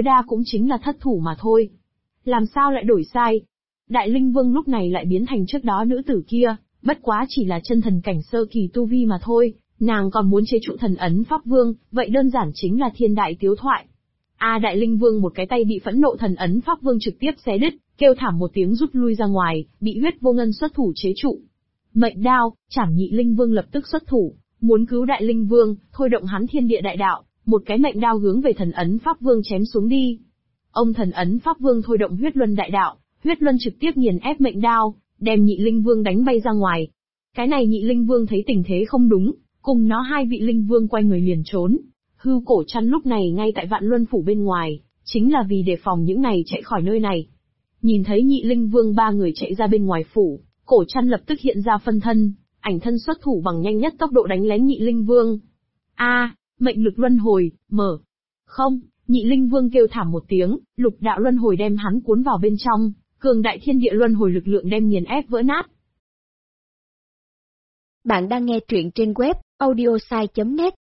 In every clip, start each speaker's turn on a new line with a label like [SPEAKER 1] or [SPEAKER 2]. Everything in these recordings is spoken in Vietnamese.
[SPEAKER 1] đa cũng chính là thất thủ mà thôi. Làm sao lại đổi sai? Đại Linh Vương lúc này lại biến thành trước đó nữ tử kia, bất quá chỉ là chân thần cảnh sơ kỳ tu vi mà thôi, nàng còn muốn chế trụ thần ấn Pháp Vương, vậy đơn giản chính là thiên đại tiếu thoại. Đại Linh Vương một cái tay bị phẫn nộ thần ấn Pháp Vương trực tiếp xé đứt, kêu thảm một tiếng rút lui ra ngoài, bị Huyết Vô Ngân xuất thủ chế trụ. Mệnh đao, Trảm Nhị Linh Vương lập tức xuất thủ, muốn cứu Đại Linh Vương, thôi động hắn thiên địa đại đạo, một cái mệnh đao hướng về thần ấn Pháp Vương chém xuống đi. Ông thần ấn Pháp Vương thôi động huyết luân đại đạo, huyết luân trực tiếp nghiền ép mệnh đao, đem Nhị Linh Vương đánh bay ra ngoài. Cái này Nhị Linh Vương thấy tình thế không đúng, cùng nó hai vị Linh Vương quay người liền trốn. Hư Cổ Trăn lúc này ngay tại Vạn Luân Phủ bên ngoài, chính là vì đề phòng những này chạy khỏi nơi này. Nhìn thấy Nhị Linh Vương ba người chạy ra bên ngoài phủ, Cổ Trăn lập tức hiện ra phân thân, ảnh thân xuất thủ bằng nhanh nhất tốc độ đánh lén Nhị Linh Vương. Mệnh lực luân hồi, mở. Không, Nhị Linh Vương kêu thảm một tiếng, lục đạo luân hồi đem hắn cuốn vào bên trong, cường đại thiên địa luân hồi lực lượng đem nghiền ép vỡ nát.
[SPEAKER 2] Bạn đang nghe truyện trên web audiosai.net.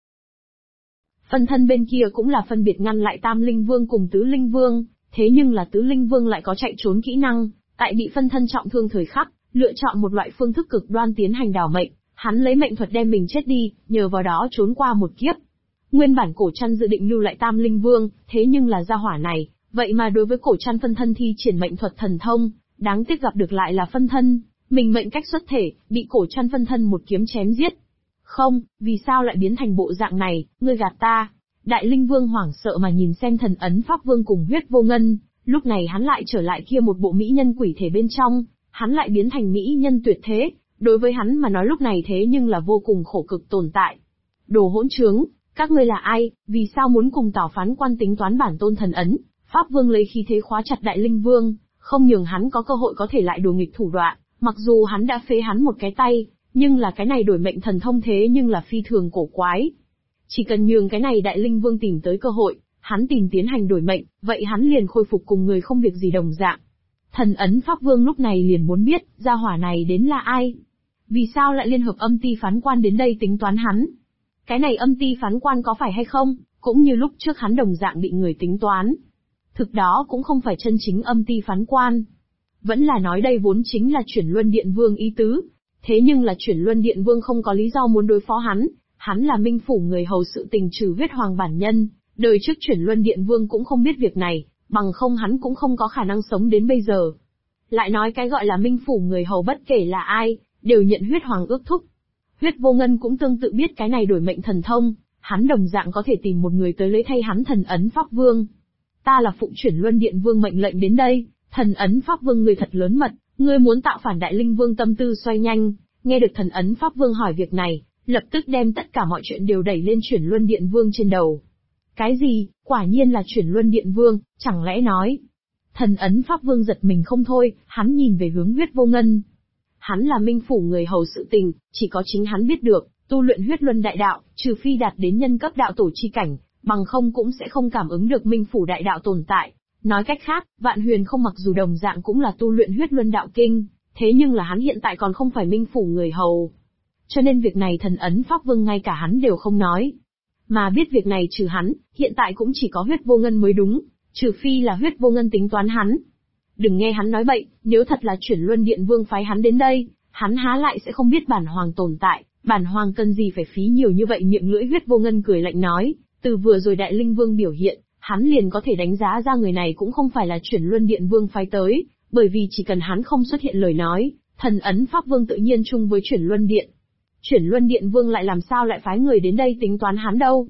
[SPEAKER 1] Phân thân bên kia cũng là phân biệt ngăn lại Tam Linh Vương cùng Tứ Linh Vương, thế nhưng là Tứ Linh Vương lại có chạy trốn kỹ năng, tại bị phân thân trọng thương thời khắc, lựa chọn một loại phương thức cực đoan tiến hành đảo mệnh, hắn lấy mệnh thuật đem mình chết đi, nhờ vào đó trốn qua một kiếp. Nguyên bản Cổ Trăn dự định lưu lại Tam Linh Vương, thế nhưng là gia hỏa này, vậy mà đối với Cổ Trăn phân thân thi triển mệnh thuật thần thông, đáng tiếc gặp được lại là phân thân, mình mệnh cách xuất thể, bị Cổ Trăn phân thân một kiếm chém giết. Không, vì sao lại biến thành bộ dạng này, ngươi gạt ta. Đại Linh Vương hoảng sợ mà nhìn xem thần ấn Pháp Vương cùng Huyết Vô Ngân, lúc này hắn lại trở lại kia một bộ mỹ nhân quỷ thể bên trong, hắn lại biến thành mỹ nhân tuyệt thế, đối với hắn mà nói lúc này thế nhưng là vô cùng khổ cực tồn tại. Đồ hỗn trướng, các ngươi là ai, vì sao muốn cùng Tào Phán Quan tính toán bản tôn thần ấn? Pháp Vương lấy khí thế khóa chặt Đại Linh Vương, không nhường hắn có cơ hội có thể lại đùa nghịch thủ đoạn, mặc dù hắn đã phế hắn một cái tay, nhưng là cái này đổi mệnh thần thông thế nhưng là phi thường cổ quái. Chỉ cần nhường cái này Đại Linh Vương tìm tới cơ hội, hắn tìm tiến hành đổi mệnh, vậy hắn liền khôi phục cùng người không việc gì đồng dạng. Thần ấn Pháp Vương lúc này liền muốn biết, gia hỏa này đến là ai? Vì sao lại liên hợp Âm Ti Phán Quan đến đây tính toán hắn? Cái này Âm Ti Phán Quan có phải hay không, cũng như lúc trước hắn đồng dạng bị người tính toán. Thực đó cũng không phải chân chính Âm Ti Phán Quan. Vẫn là nói đây vốn chính là Chuyển Luân Điện Vương ý tứ. Thế nhưng là Chuyển Luân Điện Vương không có lý do muốn đối phó hắn là Minh Phủ người hầu sự tình trừ huyết hoàng bản nhân, đời trước Chuyển Luân Điện Vương cũng không biết việc này, bằng không hắn cũng không có khả năng sống đến bây giờ. Lại nói cái gọi là Minh Phủ người hầu bất kể là ai, đều nhận huyết hoàng ước thúc. Huyết Vô Ngân cũng tương tự biết cái này đổi mệnh thần thông, hắn đồng dạng có thể tìm một người tới lấy thay hắn thần ấn Pháp Vương. Ta là phụng Chuyển Luân Điện Vương mệnh lệnh đến đây, thần ấn Pháp Vương người thật lớn mật, ngươi muốn tạo phản Đại Linh Vương tâm tư xoay nhanh, nghe được thần ấn Pháp Vương hỏi việc này, lập tức đem tất cả mọi chuyện đều đẩy lên Chuyển Luân Điện Vương trên đầu. Cái gì, quả nhiên là Chuyển Luân Điện Vương, chẳng lẽ nói. Thần ấn Pháp Vương giật mình không thôi, hắn nhìn về hướng Huyết Vô Ngân. Hắn là Minh Phủ người hầu sự tình, chỉ có chính hắn biết được, tu luyện huyết luân đại đạo, trừ phi đạt đến nhân cấp đạo tổ chi cảnh, bằng không cũng sẽ không cảm ứng được Minh Phủ đại đạo tồn tại. Nói cách khác, Vạn Huyền không mặc dù đồng dạng cũng là tu luyện huyết luân đạo kinh, thế nhưng là hắn hiện tại còn không phải Minh Phủ người hầu. Cho nên việc này thần ấn Pháp Vương ngay cả hắn đều không nói. Mà biết việc này trừ hắn, hiện tại cũng chỉ có Huyết Vô Ngân mới đúng, trừ phi là Huyết Vô Ngân tính toán hắn. Đừng nghe hắn nói bậy, nếu thật là Chuyển Luân Điện Vương phái hắn đến đây, hắn há lại sẽ không biết bản hoàng tồn tại, bản hoàng cần gì phải phí nhiều như vậy. Miệng lưỡi Huyết Vô Ngân cười lạnh nói, từ vừa rồi Đại Linh Vương biểu hiện, hắn liền có thể đánh giá ra người này cũng không phải là Chuyển Luân Điện Vương phái tới, bởi vì chỉ cần hắn không xuất hiện lời nói, thần ấn Pháp Vương tự nhiên chung với Chuyển Luân Điện. Chuyển Luân Điện Vương lại làm sao lại phái người đến đây tính toán hắn đâu?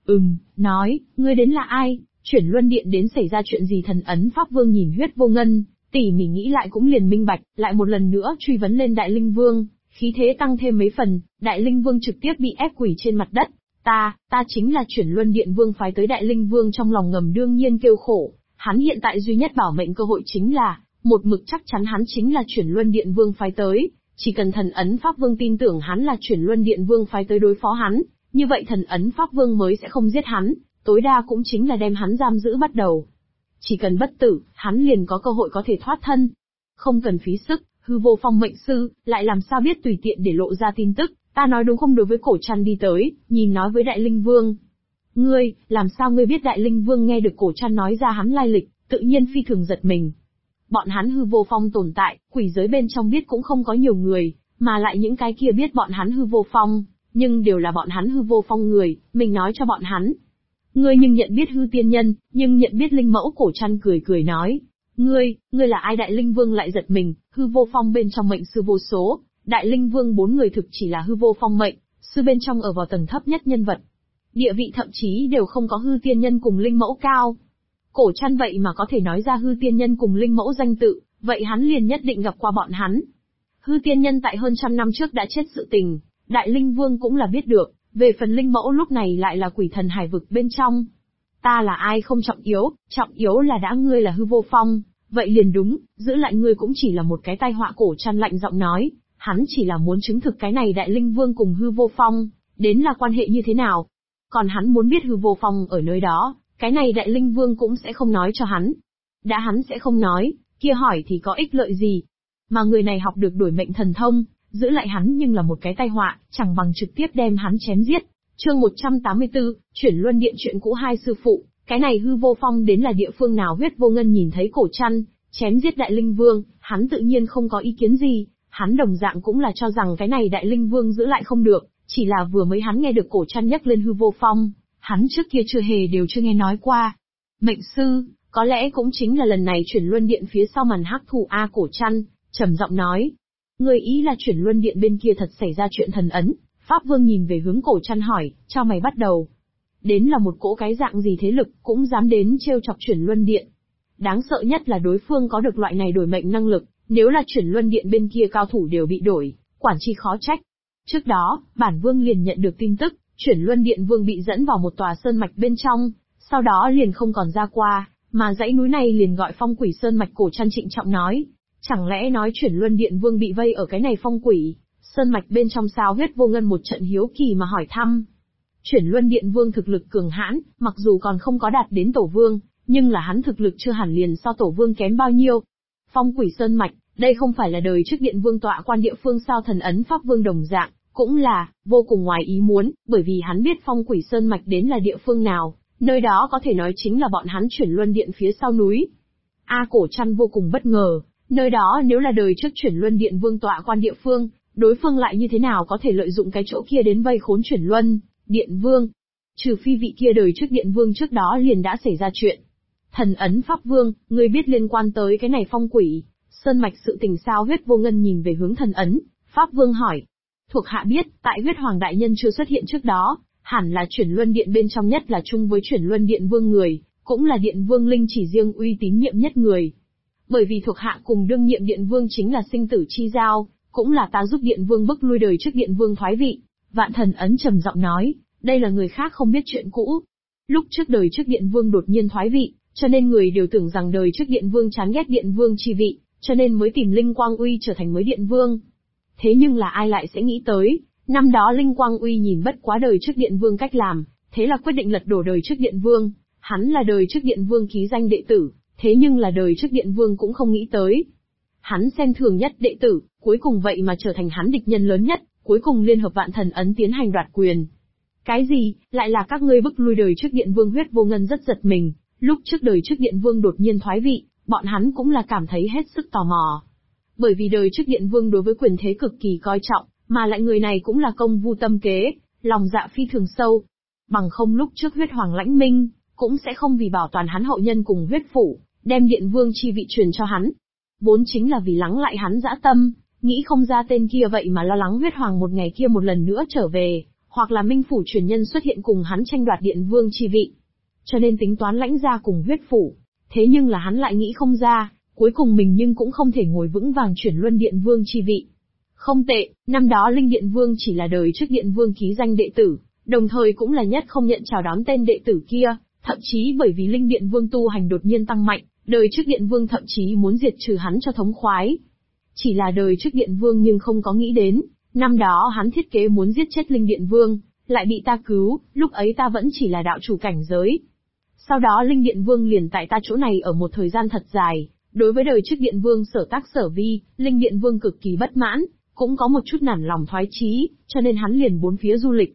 [SPEAKER 1] Nói, ngươi đến là ai? Chuyển Luân Điện đến xảy ra chuyện gì? Thần ấn Pháp Vương nhìn Huyết Vô Ngân, tỉ mỉ nghĩ lại cũng liền minh bạch, lại một lần nữa truy vấn lên Đại Linh Vương, khí thế tăng thêm mấy phần, Đại Linh Vương trực tiếp bị ép quỳ trên mặt đất. Ta chính là Chuyển Luân Điện Vương phái tới. Đại Linh Vương trong lòng ngầm đương nhiên kêu khổ, hắn hiện tại duy nhất bảo mệnh cơ hội chính là, một mực chắc chắn hắn chính là Chuyển Luân Điện Vương phái tới, chỉ cần thần ấn Pháp Vương tin tưởng hắn là Chuyển Luân Điện Vương phái tới đối phó hắn, như vậy thần ấn Pháp Vương mới sẽ không giết hắn, tối đa cũng chính là đem hắn giam giữ bắt đầu. Chỉ cần bất tử, hắn liền có cơ hội có thể thoát thân. Không cần phí sức, Hư Vô Phong mệnh sư, lại làm sao biết tùy tiện để lộ ra tin tức, ta nói đúng không? Đối với Cổ Trăn đi tới, nhìn nói với Đại Linh Vương. Ngươi, làm sao ngươi biết Đại Linh Vương? Nghe được Cổ Trăn nói ra hắn lai lịch, tự nhiên phi thường giật mình. Bọn hắn Hư Vô Phong tồn tại, quỷ giới bên trong biết cũng không có nhiều người, mà lại những cái kia biết bọn hắn Hư Vô Phong, nhưng đều là bọn hắn Hư Vô Phong người, mình nói cho bọn hắn. Ngươi nhưng nhận biết Hư Tiên Nhân, nhưng nhận biết Linh Mẫu? Cổ Trăn cười cười nói. Ngươi là ai? Đại Linh Vương lại giật mình, Hư Vô Phong bên trong mệnh sư vô số, Đại Linh Vương 4 người thực chỉ là Hư Vô Phong mệnh sư bên trong ở vào tầng thấp nhất nhân vật. Địa vị thậm chí đều không có Hư Tiên Nhân cùng Linh Mẫu cao. Cổ Trăn vậy mà có thể nói ra Hư Tiên Nhân cùng Linh Mẫu danh tự, vậy hắn liền nhất định gặp qua bọn hắn. Hư Tiên Nhân tại hơn trăm năm trước đã chết sự tình, Đại Linh Vương cũng là biết được, về phần Linh Mẫu lúc này lại là quỷ thần hải vực bên trong. Ta là ai không trọng yếu là đã ngươi là Hư Vô Phong, vậy liền đúng, giữ lại ngươi cũng chỉ là một cái tai họa. Cổ Trăn lạnh giọng nói, hắn chỉ là muốn chứng thực cái này Đại Linh Vương cùng Hư Vô Phong, đến là quan hệ như thế nào. Còn hắn muốn biết Hư Vô Phong ở nơi đó, cái này Đại Linh Vương cũng sẽ không nói cho hắn. Đã hắn sẽ không nói, kia hỏi thì có ích lợi gì. Mà người này học được đổi mệnh thần thông, giữ lại hắn nhưng là một cái tai họa, chẳng bằng trực tiếp đem hắn chém giết. Chương 184, chuyển luân điện chuyện cũ. Hai sư phụ, cái này Hư Vô Phong đến là địa phương nào? Huyết Vô Ngân nhìn thấy Cổ Trăn chém giết Đại Linh Vương, hắn tự nhiên không có ý kiến gì, hắn đồng dạng cũng là cho rằng cái này Đại Linh Vương giữ lại không được, chỉ là vừa mới hắn nghe được Cổ Trăn nhắc lên Hư Vô Phong, hắn trước kia chưa nghe nói qua. Mệnh sư, có lẽ cũng chính là lần này chuyển luân điện phía sau màn hắc thủ a. Cổ Trăn trầm giọng nói, người ý là chuyển luân điện bên kia thật xảy ra chuyện thần ấn? Pháp Vương nhìn về hướng Cổ Trăn hỏi, cho mày bắt đầu. Đến là một cỗ cái dạng gì thế lực, cũng dám đến trêu chọc chuyển luân điện. Đáng sợ nhất là đối phương có được loại này đổi mệnh năng lực, nếu là chuyển luân điện bên kia cao thủ đều bị đổi, quản chi khó trách. Trước đó, bản Vương liền nhận được tin tức, chuyển luân điện Vương bị dẫn vào một tòa sơn mạch bên trong, sau đó liền không còn ra qua, mà dãy núi này liền gọi Phong Quỷ Sơn mạch. Cổ Trăn trịnh trọng nói, chẳng lẽ nói chuyển luân điện Vương bị vây ở cái này Phong Quỷ Sơn mạch bên trong sao? Huyết Vô Ngân một trận hiếu kỳ mà hỏi thăm. Chuyển luân điện Vương thực lực cường hãn, mặc dù còn không có đạt đến Tổ Vương, nhưng là hắn thực lực chưa hẳn liền so Tổ Vương kém bao nhiêu. Phong Quỷ Sơn mạch, đây không phải là đời trước điện Vương tọa quan địa phương sao? Thần ấn Pháp Vương đồng dạng cũng là vô cùng ngoài ý muốn, bởi vì hắn biết Phong Quỷ Sơn mạch đến là địa phương nào, nơi đó có thể nói chính là bọn hắn chuyển luân điện phía sau núi. Cổ Trăn vô cùng bất ngờ, nơi đó nếu là đời trước chuyển luân điện Vương tọa quan địa phương, đối phương lại như thế nào có thể lợi dụng cái chỗ kia đến vây khốn chuyển luân điện Vương? Trừ phi vị kia đời trước điện Vương trước đó liền đã xảy ra chuyện. Thần ấn Pháp Vương, ngươi biết liên quan tới cái này Phong Quỷ Sơn mạch sự tình sao? Huyết Vô Ngân nhìn về hướng thần ấn Pháp Vương hỏi. Thuộc hạ biết, tại Huyết Hoàng đại nhân chưa xuất hiện trước đó, hẳn là chuyển luân điện bên trong nhất là chung với chuyển luân điện Vương người, cũng là điện Vương Linh chỉ riêng uy tín nhiệm nhất người. Bởi vì thuộc hạ cùng đương nhiệm điện Vương chính là sinh tử chi giao, cũng là ta giúp điện Vương bức lui đời trước điện Vương thoái vị. Vạn thần ấn trầm giọng nói, đây là người khác không biết chuyện cũ. Lúc trước đời trước điện Vương đột nhiên thoái vị, cho nên người đều tưởng rằng đời trước điện Vương chán ghét điện Vương chi vị, cho nên mới tìm Linh Quang Uy trở thành mới điện Vương. Thế nhưng là ai lại sẽ nghĩ tới, năm đó Linh Quang Uy nhìn bất quá đời trước điện Vương cách làm, thế là quyết định lật đổ đời trước điện Vương. Hắn là đời trước điện Vương ký danh đệ tử, thế nhưng là đời trước điện Vương cũng không nghĩ tới. Hắn xem thường nhất đệ tử, cuối cùng vậy mà trở thành hắn địch nhân lớn nhất, cuối cùng liên hợp Vạn thần ấn tiến hành đoạt quyền. Cái gì, lại là các ngươi bức lui đời trước điện Vương? Huyết Vô Ngân rất giật mình, lúc trước đời trước điện Vương đột nhiên thoái vị, bọn hắn cũng là cảm thấy hết sức tò mò. Bởi vì đời trước điện Vương đối với quyền thế cực kỳ coi trọng, mà lại người này cũng là công vu tâm kế, lòng dạ phi thường sâu. Bằng không lúc trước Huyết Hoàng lãnh minh, cũng sẽ không vì bảo toàn hắn hậu nhân cùng huyết phủ, đem điện Vương chi vị truyền cho hắn. Vốn chính là vì lắng lại hắn dã tâm, nghĩ không ra tên kia vậy mà lo lắng Huyết Hoàng một ngày kia một lần nữa trở về, hoặc là minh phủ truyền nhân xuất hiện cùng hắn tranh đoạt điện Vương chi vị. Cho nên tính toán lãnh ra cùng huyết phủ. Thế nhưng là hắn lại nghĩ không ra, cuối cùng mình nhưng cũng không thể ngồi vững vàng chuyển luân điện Vương chi vị. Không tệ, năm đó Linh Điện Vương chỉ là đời trước điện Vương ký danh đệ tử, đồng thời cũng là nhất không nhận chào đón tên đệ tử kia, thậm chí bởi vì Linh Điện Vương tu hành đột nhiên tăng mạnh, đời trước điện Vương thậm chí muốn diệt trừ hắn cho thống khoái. Chỉ là đời trước điện Vương nhưng không có nghĩ đến, năm đó hắn thiết kế muốn giết chết Linh Điện Vương, lại bị ta cứu, lúc ấy ta vẫn chỉ là đạo chủ cảnh giới. Sau đó Linh Điện Vương liền tại ta chỗ này ở một thời gian thật dài, đối với đời trước điện Vương sở tác sở vi, Linh Điện Vương cực kỳ bất mãn, cũng có một chút nản lòng thoái chí, cho nên hắn liền bốn phía du lịch.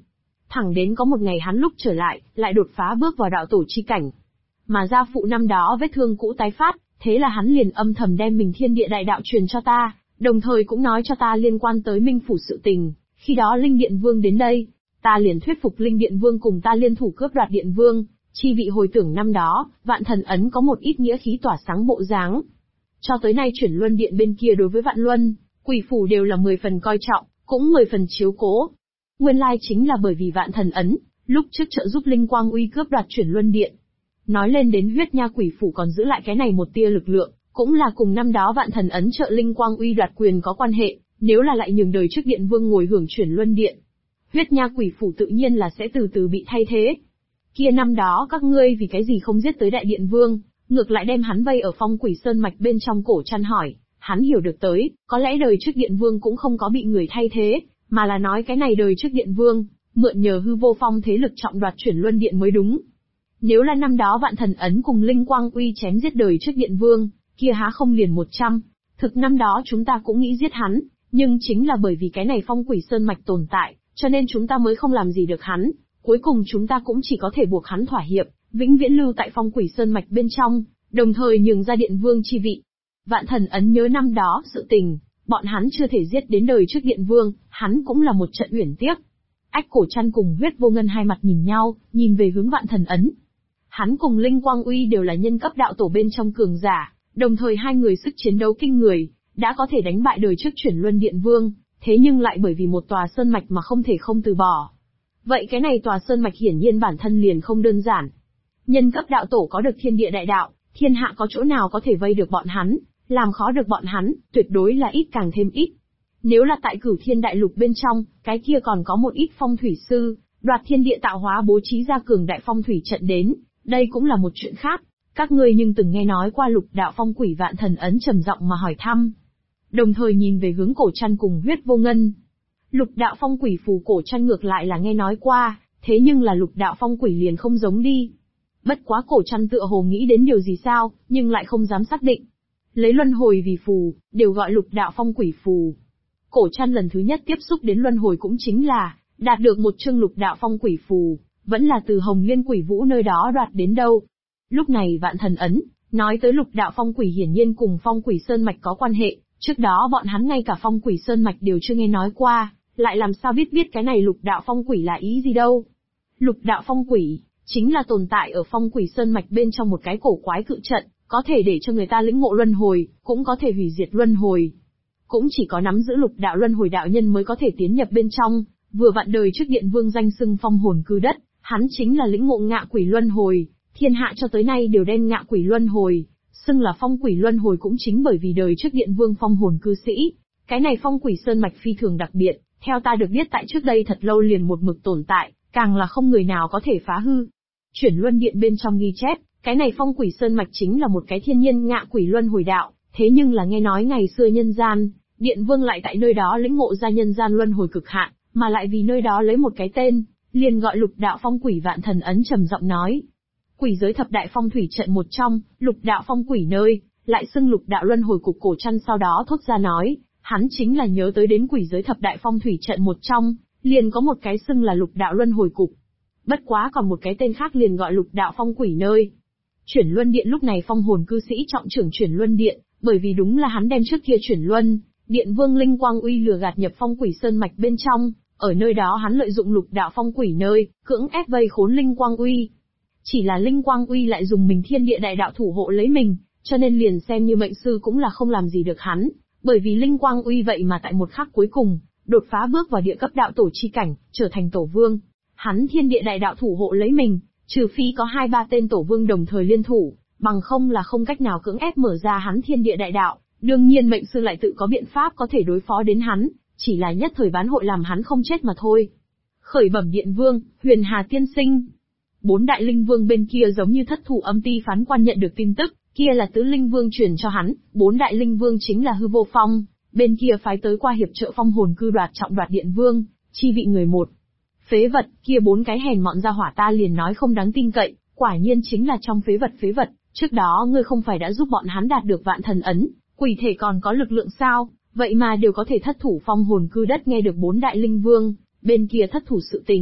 [SPEAKER 1] Thẳng đến có một ngày hắn lúc trở lại, lại đột phá bước vào đạo tổ chi cảnh. Mà gia phụ năm đó vết thương cũ tái phát, thế là hắn liền âm thầm đem mình thiên địa đại đạo truyền cho ta, đồng thời cũng nói cho ta liên quan tới Minh Phủ sự tình. Khi đó Linh Điện Vương đến đây, ta liền thuyết phục Linh Điện Vương cùng ta liên thủ cướp đoạt Điện Vương, chi vị hồi tưởng năm đó, Vạn Thần Ấn có một ít nghĩa khí tỏa sáng bộ dáng. Cho tới nay Chuyển Luân Điện bên kia đối với Vạn Luân, Quỷ Phủ đều là 10 phần coi trọng, cũng 10 phần chiếu cố. Nguyên lai chính là bởi vì Vạn Thần Ấn, lúc trước trợ giúp Linh Quang Uy cướp đoạt Chuyển Luân Điện. Nói lên đến Huyết Nha Quỷ Phủ còn giữ lại cái này một tia lực lượng, cũng là cùng năm đó Vạn Thần Ấn trợ Linh Quang Uy đoạt quyền có quan hệ, nếu là lại nhường đời trước Điện Vương ngồi hưởng Chuyển Luân Điện. Huyết Nha Quỷ Phủ tự nhiên là sẽ từ từ bị thay thế. Kia năm đó các ngươi vì cái gì không giết tới Đại Điện Vương, ngược lại đem hắn vây ở Phong Quỷ Sơn mạch bên trong Cổ Trăn hỏi, hắn hiểu được tới, có lẽ đời trước Điện Vương cũng không có bị người thay thế, mà là nói cái này đời trước Điện Vương, mượn nhờ hư vô phong thế lực trọng đoạt Chuyển Luân Điện mới đúng. Nếu là năm đó Vạn Thần Ấn cùng Linh Quang Uy chém giết đời trước Điện Vương, kia há không liền 100, thực năm đó chúng ta cũng nghĩ giết hắn, nhưng chính là bởi vì cái này Phong Quỷ Sơn mạch tồn tại, cho nên chúng ta mới không làm gì được hắn, cuối cùng chúng ta cũng chỉ có thể buộc hắn thỏa hiệp, vĩnh viễn lưu tại Phong Quỷ Sơn mạch bên trong, đồng thời nhường ra Điện Vương chi vị. Vạn Thần Ấn nhớ năm đó sự tình, bọn hắn chưa thể giết đến đời trước Điện Vương, hắn cũng là một trận uyển tiếc. Ách Cổ Trăn cùng Huyết Vô Ngân hai mặt nhìn nhau, nhìn về hướng Vạn Thần Ấn. Hắn cùng Linh Quang Uy đều là nhân cấp đạo tổ bên trong cường giả, đồng thời hai người sức chiến đấu kinh người, đã có thể đánh bại đời trước Chuyển Luân Điện Vương, thế nhưng lại bởi vì một tòa sơn mạch mà không thể không từ bỏ. Vậy cái này tòa sơn mạch hiển nhiên bản thân liền không đơn giản. Nhân cấp đạo tổ có được thiên địa đại đạo, thiên hạ có chỗ nào có thể vây được bọn hắn, làm khó được bọn hắn, tuyệt đối là ít càng thêm ít. Nếu là tại Cửu Thiên Đại Lục bên trong, cái kia còn có một ít phong thủy sư, đoạt thiên địa tạo hóa bố trí ra cường đại phong thủy trận đến, đây cũng là một chuyện khác. Các ngươi nhưng từng nghe nói qua Lục Đạo Phong Quỷ Vạn Thần Ấn trầm giọng mà hỏi thăm. Đồng thời nhìn về hướng Cổ Trăn cùng Huyết Vô Ngân. Lục Đạo Phong Quỷ phù Cổ Trăn ngược lại là nghe nói qua, thế nhưng là Lục Đạo Phong Quỷ liền không giống đi. Bất quá Cổ Trăn tựa hồ nghĩ đến điều gì sao, nhưng lại không dám xác định. Lấy luân hồi vì phù, đều gọi Lục Đạo Phong Quỷ phù. Cổ Trăn lần thứ nhất tiếp xúc đến luân hồi cũng chính là đạt được một chương Lục Đạo Phong Quỷ phù, vẫn là từ Hồng Liên Quỷ Vũ nơi đó đoạt đến đâu. Lúc này Vạn Thần Ấn nói tới Lục Đạo Phong Quỷ hiển nhiên cùng Phong Quỷ Sơn mạch có quan hệ, trước đó bọn hắn ngay cả Phong Quỷ Sơn mạch đều chưa nghe nói qua, lại làm sao biết cái này Lục Đạo Phong Quỷ là ý gì đâu. Lục Đạo Phong Quỷ chính là tồn tại ở Phong Quỷ Sơn mạch bên trong một cái cổ quái cự trận, có thể để cho người ta lĩnh ngộ luân hồi, cũng có thể hủy diệt luân hồi. Cũng chỉ có nắm giữ Lục Đạo luân hồi đạo nhân mới có thể tiến nhập bên trong, vừa vặn đời trước Điện Vương danh xưng Phong Hồn Cư Đất, hắn chính là lĩnh ngộ ngạ quỷ luân hồi, thiên hạ cho tới nay đều đem ngạ quỷ luân hồi xưng là Phong Quỷ luân hồi cũng chính bởi vì đời trước Điện Vương Phong Hồn Cư Sĩ. Cái này Phong Quỷ Sơn mạch phi thường đặc biệt, theo ta được biết tại trước đây thật lâu liền một mực tồn tại, càng là không người nào có thể phá hư. Chuyển Luân Điện bên trong ghi chép, cái này Phong Quỷ Sơn mạch chính là một cái thiên nhiên ngạ quỷ luân hồi đạo, thế nhưng là nghe nói ngày xưa nhân gian, Điện Vương lại tại nơi đó lĩnh ngộ ra nhân gian luân hồi cực hạn, mà lại vì nơi đó lấy một cái tên, liền gọi Lục Đạo Phong Quỷ Vạn Thần Ấn trầm giọng nói. Quỷ giới thập đại phong thủy trận một trong, Lục Đạo Phong Quỷ nơi, lại xưng Lục Đạo luân hồi cục. Cổ Trăn sau đó thốt ra nói, hắn chính là nhớ tới đến quỷ giới thập đại phong thủy trận một trong, liền có một cái xưng là Lục Đạo luân hồi cục. Bất quá còn một cái tên khác liền gọi Lục Đạo Phong Quỷ nơi. Chuyển Luân Điện lúc này Phong Hồn Cư Sĩ trọng trưởng Chuyển Luân Điện, bởi vì đúng là hắn đem trước kia Chuyển Luân Điện Vương Linh Quang Uy lừa gạt nhập Phong Quỷ Sơn mạch bên trong, ở nơi đó hắn lợi dụng Lục Đạo Phong Quỷ nơi, cưỡng ép vây khốn Linh Quang Uy. Chỉ là Linh Quang Uy lại dùng mình thiên địa đại đạo thủ hộ lấy mình, cho nên liền xem như mệnh sư cũng là không làm gì được hắn, bởi vì Linh Quang Uy vậy mà tại một khắc cuối cùng, đột phá bước vào địa cấp đạo tổ chi cảnh, trở thành tổ vương. Hắn thiên địa đại đạo thủ hộ lấy mình, trừ phi có 2-3 tên tổ vương đồng thời liên thủ, bằng không là không cách nào cưỡng ép mở ra hắn thiên địa đại đạo, đương nhiên mệnh sư lại tự có biện pháp có thể đối phó đến hắn, chỉ là nhất thời bán hội làm hắn không chết mà thôi. Khởi bẩm Điện Vương, Huyền Hà tiên sinh. 4 đại linh vương bên kia giống như thất thủ âm ti phán quan nhận được tin tức, kia là tứ linh vương truyền cho hắn, 4 đại linh vương chính là Hư Vô Phong, bên kia phái tới qua hiệp trợ Phong Hồn Cư trọng đoạt Điện Vương, chi vị người một. Phế vật, kia 4 cái hèn mọn ra hỏa ta liền nói không đáng tin cậy, quả nhiên chính là trong phế vật, trước đó ngươi không phải đã giúp bọn hắn đạt được Vạn Thần Ấn, quỷ thể còn có lực lượng sao, vậy mà đều có thể thất thủ Phong Hồn Cư Đất. Nghe được 4 đại linh vương bên kia thất thủ sự tình,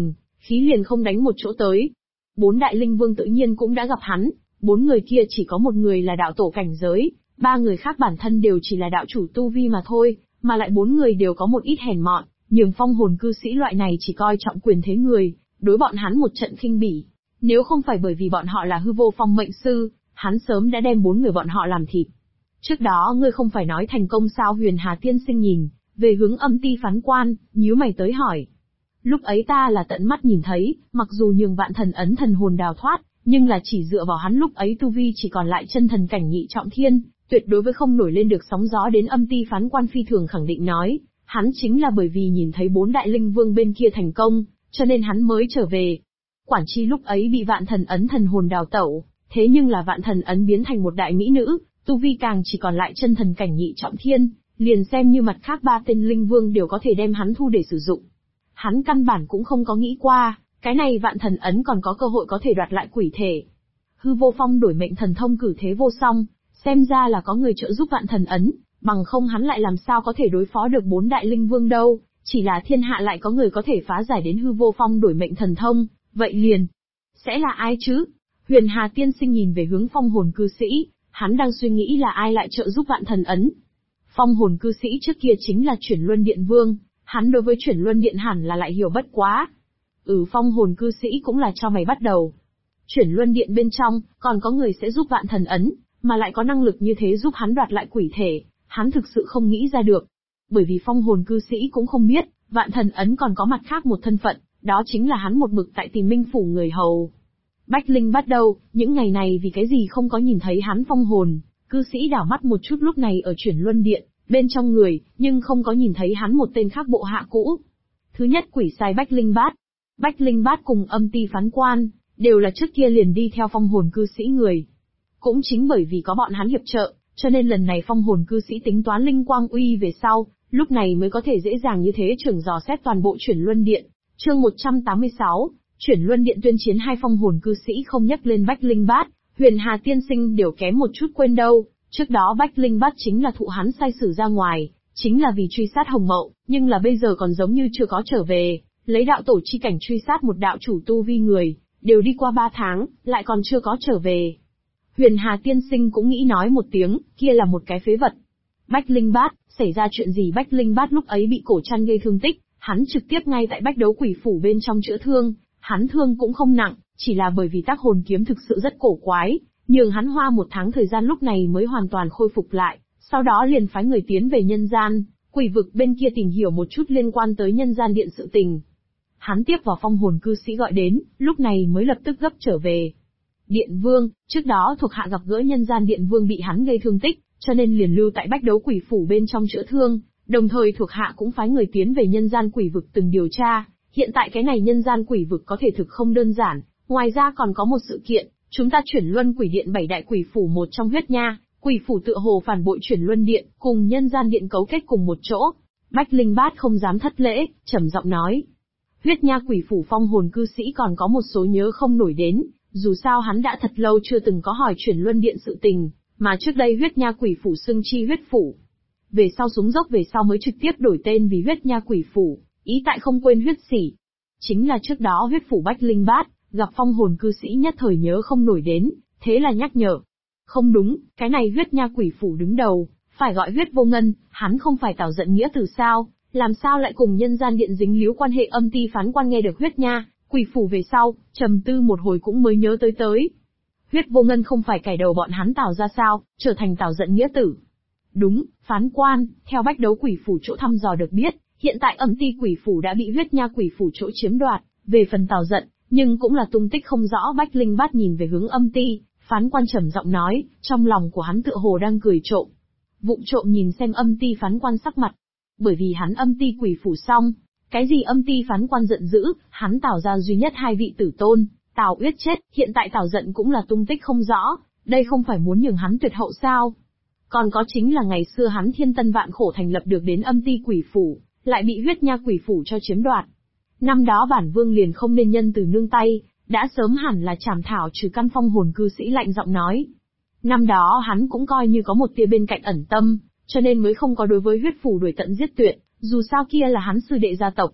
[SPEAKER 1] khí liền không đánh một chỗ tới. 4 đại linh vương tự nhiên cũng đã gặp hắn, 4 người kia chỉ có một người là đạo tổ cảnh giới, 3 người khác bản thân đều chỉ là đạo chủ tu vi mà thôi, mà lại 4 người đều có một ít hèn mọn, nhường phong hồn cư sĩ loại này chỉ coi trọng quyền thế người, đối bọn hắn một trận khinh bỉ. Nếu không phải bởi vì bọn họ là hư vô phong mệnh sư, hắn sớm đã đem 4 người bọn họ làm thịt. Trước đó ngươi không phải nói thành công sao? Huyền Hà tiên sinh nhìn về hướng Âm Ti phán quan, nhíu mày tới hỏi. Lúc ấy ta là tận mắt nhìn thấy, mặc dù nhường vạn thần ấn thần hồn đào thoát, nhưng là chỉ dựa vào hắn lúc ấy tu vi chỉ còn lại chân thần cảnh nhị trọng thiên, tuyệt đối với không nổi lên được sóng gió. Đến Âm Ti phán quan phi thường khẳng định nói, hắn chính là bởi vì nhìn thấy 4 đại linh vương bên kia thành công, cho nên hắn mới trở về. Quản chi lúc ấy bị vạn thần ấn thần hồn đào tẩu, thế nhưng là vạn thần ấn biến thành một đại mỹ nữ, tu vi càng chỉ còn lại chân thần cảnh nhị trọng thiên, liền xem như mặt khác 3 tên linh vương đều có thể đem hắn thu để sử dụng. Hắn căn bản cũng không có nghĩ qua, cái này vạn thần ấn còn có cơ hội có thể đoạt lại quỷ thể. Hư vô phong đổi mệnh thần thông cử thế vô song, xem ra là có người trợ giúp vạn thần ấn, bằng không hắn lại làm sao có thể đối phó được 4 đại linh vương đâu, chỉ là thiên hạ lại có người có thể phá giải đến hư vô phong đổi mệnh thần thông, vậy liền sẽ là ai chứ? Huyền Hà tiên sinh nhìn về hướng phong hồn cư sĩ, hắn đang suy nghĩ là ai lại trợ giúp vạn thần ấn. Phong hồn cư sĩ trước kia chính là Chuyển Luân Điện Vương, hắn đối với Chuyển Luân Điện hẳn là lại hiểu bất quá. Phong hồn cư sĩ cũng là cho mày bắt đầu. Chuyển Luân Điện bên trong, còn có người sẽ giúp vạn thần ấn, mà lại có năng lực như thế giúp hắn đoạt lại quỷ thể, hắn thực sự không nghĩ ra được. Bởi vì phong hồn cư sĩ cũng không biết, vạn thần ấn còn có mặt khác một thân phận, đó chính là hắn một mực tại Tìm Minh phủ người hầu. Bách Linh bắt đầu, những ngày này vì cái gì không có nhìn thấy hắn? Phong hồn cư sĩ đảo mắt một chút lúc này ở Chuyển Luân Điện, bên trong người, nhưng không có nhìn thấy hắn một tên khác bộ hạ cũ. Thứ nhất quỷ sai Bách Linh Bát. Bách Linh Bát cùng Âm Ti phán quan, đều là trước kia liền đi theo phong hồn cư sĩ người. Cũng chính bởi vì có bọn hắn hiệp trợ, cho nên lần này phong hồn cư sĩ tính toán linh quang uy về sau, lúc này mới có thể dễ dàng như thế trưởng dò xét toàn bộ Chuyển Luân Điện. Chương 186, Chuyển Luân Điện tuyên chiến. Hai phong hồn cư sĩ không nhắc lên Bách Linh Bát, Huyền Hà tiên sinh đều kém một chút quên đâu. Trước đó Bách Linh Bát chính là thụ hắn sai sử ra ngoài, chính là vì truy sát Hồng Mậu, nhưng là bây giờ còn giống như chưa có trở về, lấy đạo tổ chi cảnh truy sát một đạo chủ tu vi người, đều đi qua 3 tháng, lại còn chưa có trở về. Huyền Hà tiên sinh cũng nghĩ nói một tiếng, kia là một cái phế vật. Bách Linh Bát, xảy ra chuyện gì? Bách Linh Bát lúc ấy bị cổ trăn gây thương tích, hắn trực tiếp ngay tại Bách Đấu Quỷ Phủ bên trong chữa thương, hắn thương cũng không nặng, chỉ là bởi vì tác hồn kiếm thực sự rất cổ quái, nhường hắn hoa 1 tháng thời gian lúc này mới hoàn toàn khôi phục lại, sau đó liền phái người tiến về nhân gian, quỷ vực bên kia tìm hiểu một chút liên quan tới nhân gian điện sự tình. Hắn tiếp vào phong hồn cư sĩ gọi đến, lúc này mới lập tức gấp trở về. Điện Vương, trước đó thuộc hạ gặp gỡ nhân gian Điện Vương bị hắn gây thương tích, cho nên liền lưu tại Bách Đấu Quỷ Phủ bên trong chữa thương, đồng thời thuộc hạ cũng phái người tiến về nhân gian quỷ vực từng điều tra, hiện tại cái này nhân gian quỷ vực có thể thực không đơn giản, ngoài ra còn có một sự kiện, chúng ta Chuyển Luân Quỷ Điện 7 đại quỷ phủ một trong Huyết Nha, quỷ phủ tựa hồ phản bội Chuyển Luân Điện, cùng nhân gian điện cấu kết cùng một chỗ. Bách Linh Bát không dám thất lễ, trầm giọng nói. Huyết Nha quỷ phủ phong hồn cư sĩ còn có một số nhớ không nổi đến, dù sao hắn đã thật lâu chưa từng có hỏi Chuyển Luân Điện sự tình, mà trước đây Huyết Nha quỷ phủ xưng chi huyết phủ. Về sau xuống dốc về sau mới trực tiếp đổi tên vì Huyết Nha quỷ phủ, ý tại không quên huyết sỉ. Chính là trước đó huyết phủ Bách Linh Bát, gặp phong hồn cư sĩ nhất thời nhớ không nổi đến, thế là nhắc nhở. Không đúng, cái này Huyết Nha quỷ phủ đứng đầu, phải gọi Huyết Vô Ngân, hắn không phải Tào Giận nghĩa tử sao, làm sao lại cùng nhân gian điện dính líu quan hệ? Âm Ti phán quan nghe được Huyết Nha quỷ phủ về sau, trầm tư một hồi cũng mới nhớ tới. Huyết Vô Ngân không phải cải đầu bọn hắn Tào ra sao, trở thành Tào Giận nghĩa tử. Đúng, phán quan, theo Bách Đấu Quỷ Phủ chỗ thăm dò được biết, hiện tại Âm Ti quỷ phủ đã bị Huyết Nha quỷ phủ chỗ chiếm đoạt, về phần Tào Giận, nhưng cũng là tung tích không rõ. Bách Linh Bát nhìn về hướng Âm Ti, phán quan trầm giọng nói, trong lòng của hắn tựa hồ đang cười trộm. Vụng trộm nhìn xem Âm Ti phán quan sắc mặt, bởi vì hắn Âm Ti quỷ phủ xong, cái gì Âm Ti phán quan giận dữ, hắn Tào ra duy nhất 2 vị tử tôn, Tào Uyết chết, hiện tại Tào Giận cũng là tung tích không rõ, đây không phải muốn nhường hắn tuyệt hậu sao? Còn có chính là ngày xưa hắn thiên tân vạn khổ thành lập được đến Âm Ti quỷ phủ, lại bị Huyết Nha quỷ phủ cho chiếm đoạt. Năm đó bản vương liền không nên nhân từ nương tay, đã sớm hẳn là chảm thảo trừ căn. Phong hồn cư sĩ lạnh giọng nói. Năm đó hắn cũng coi như có một tia bên cạnh ẩn tâm, cho nên mới không có đối với huyết phủ đuổi tận giết tuyệt, dù sao kia là hắn sư đệ gia tộc.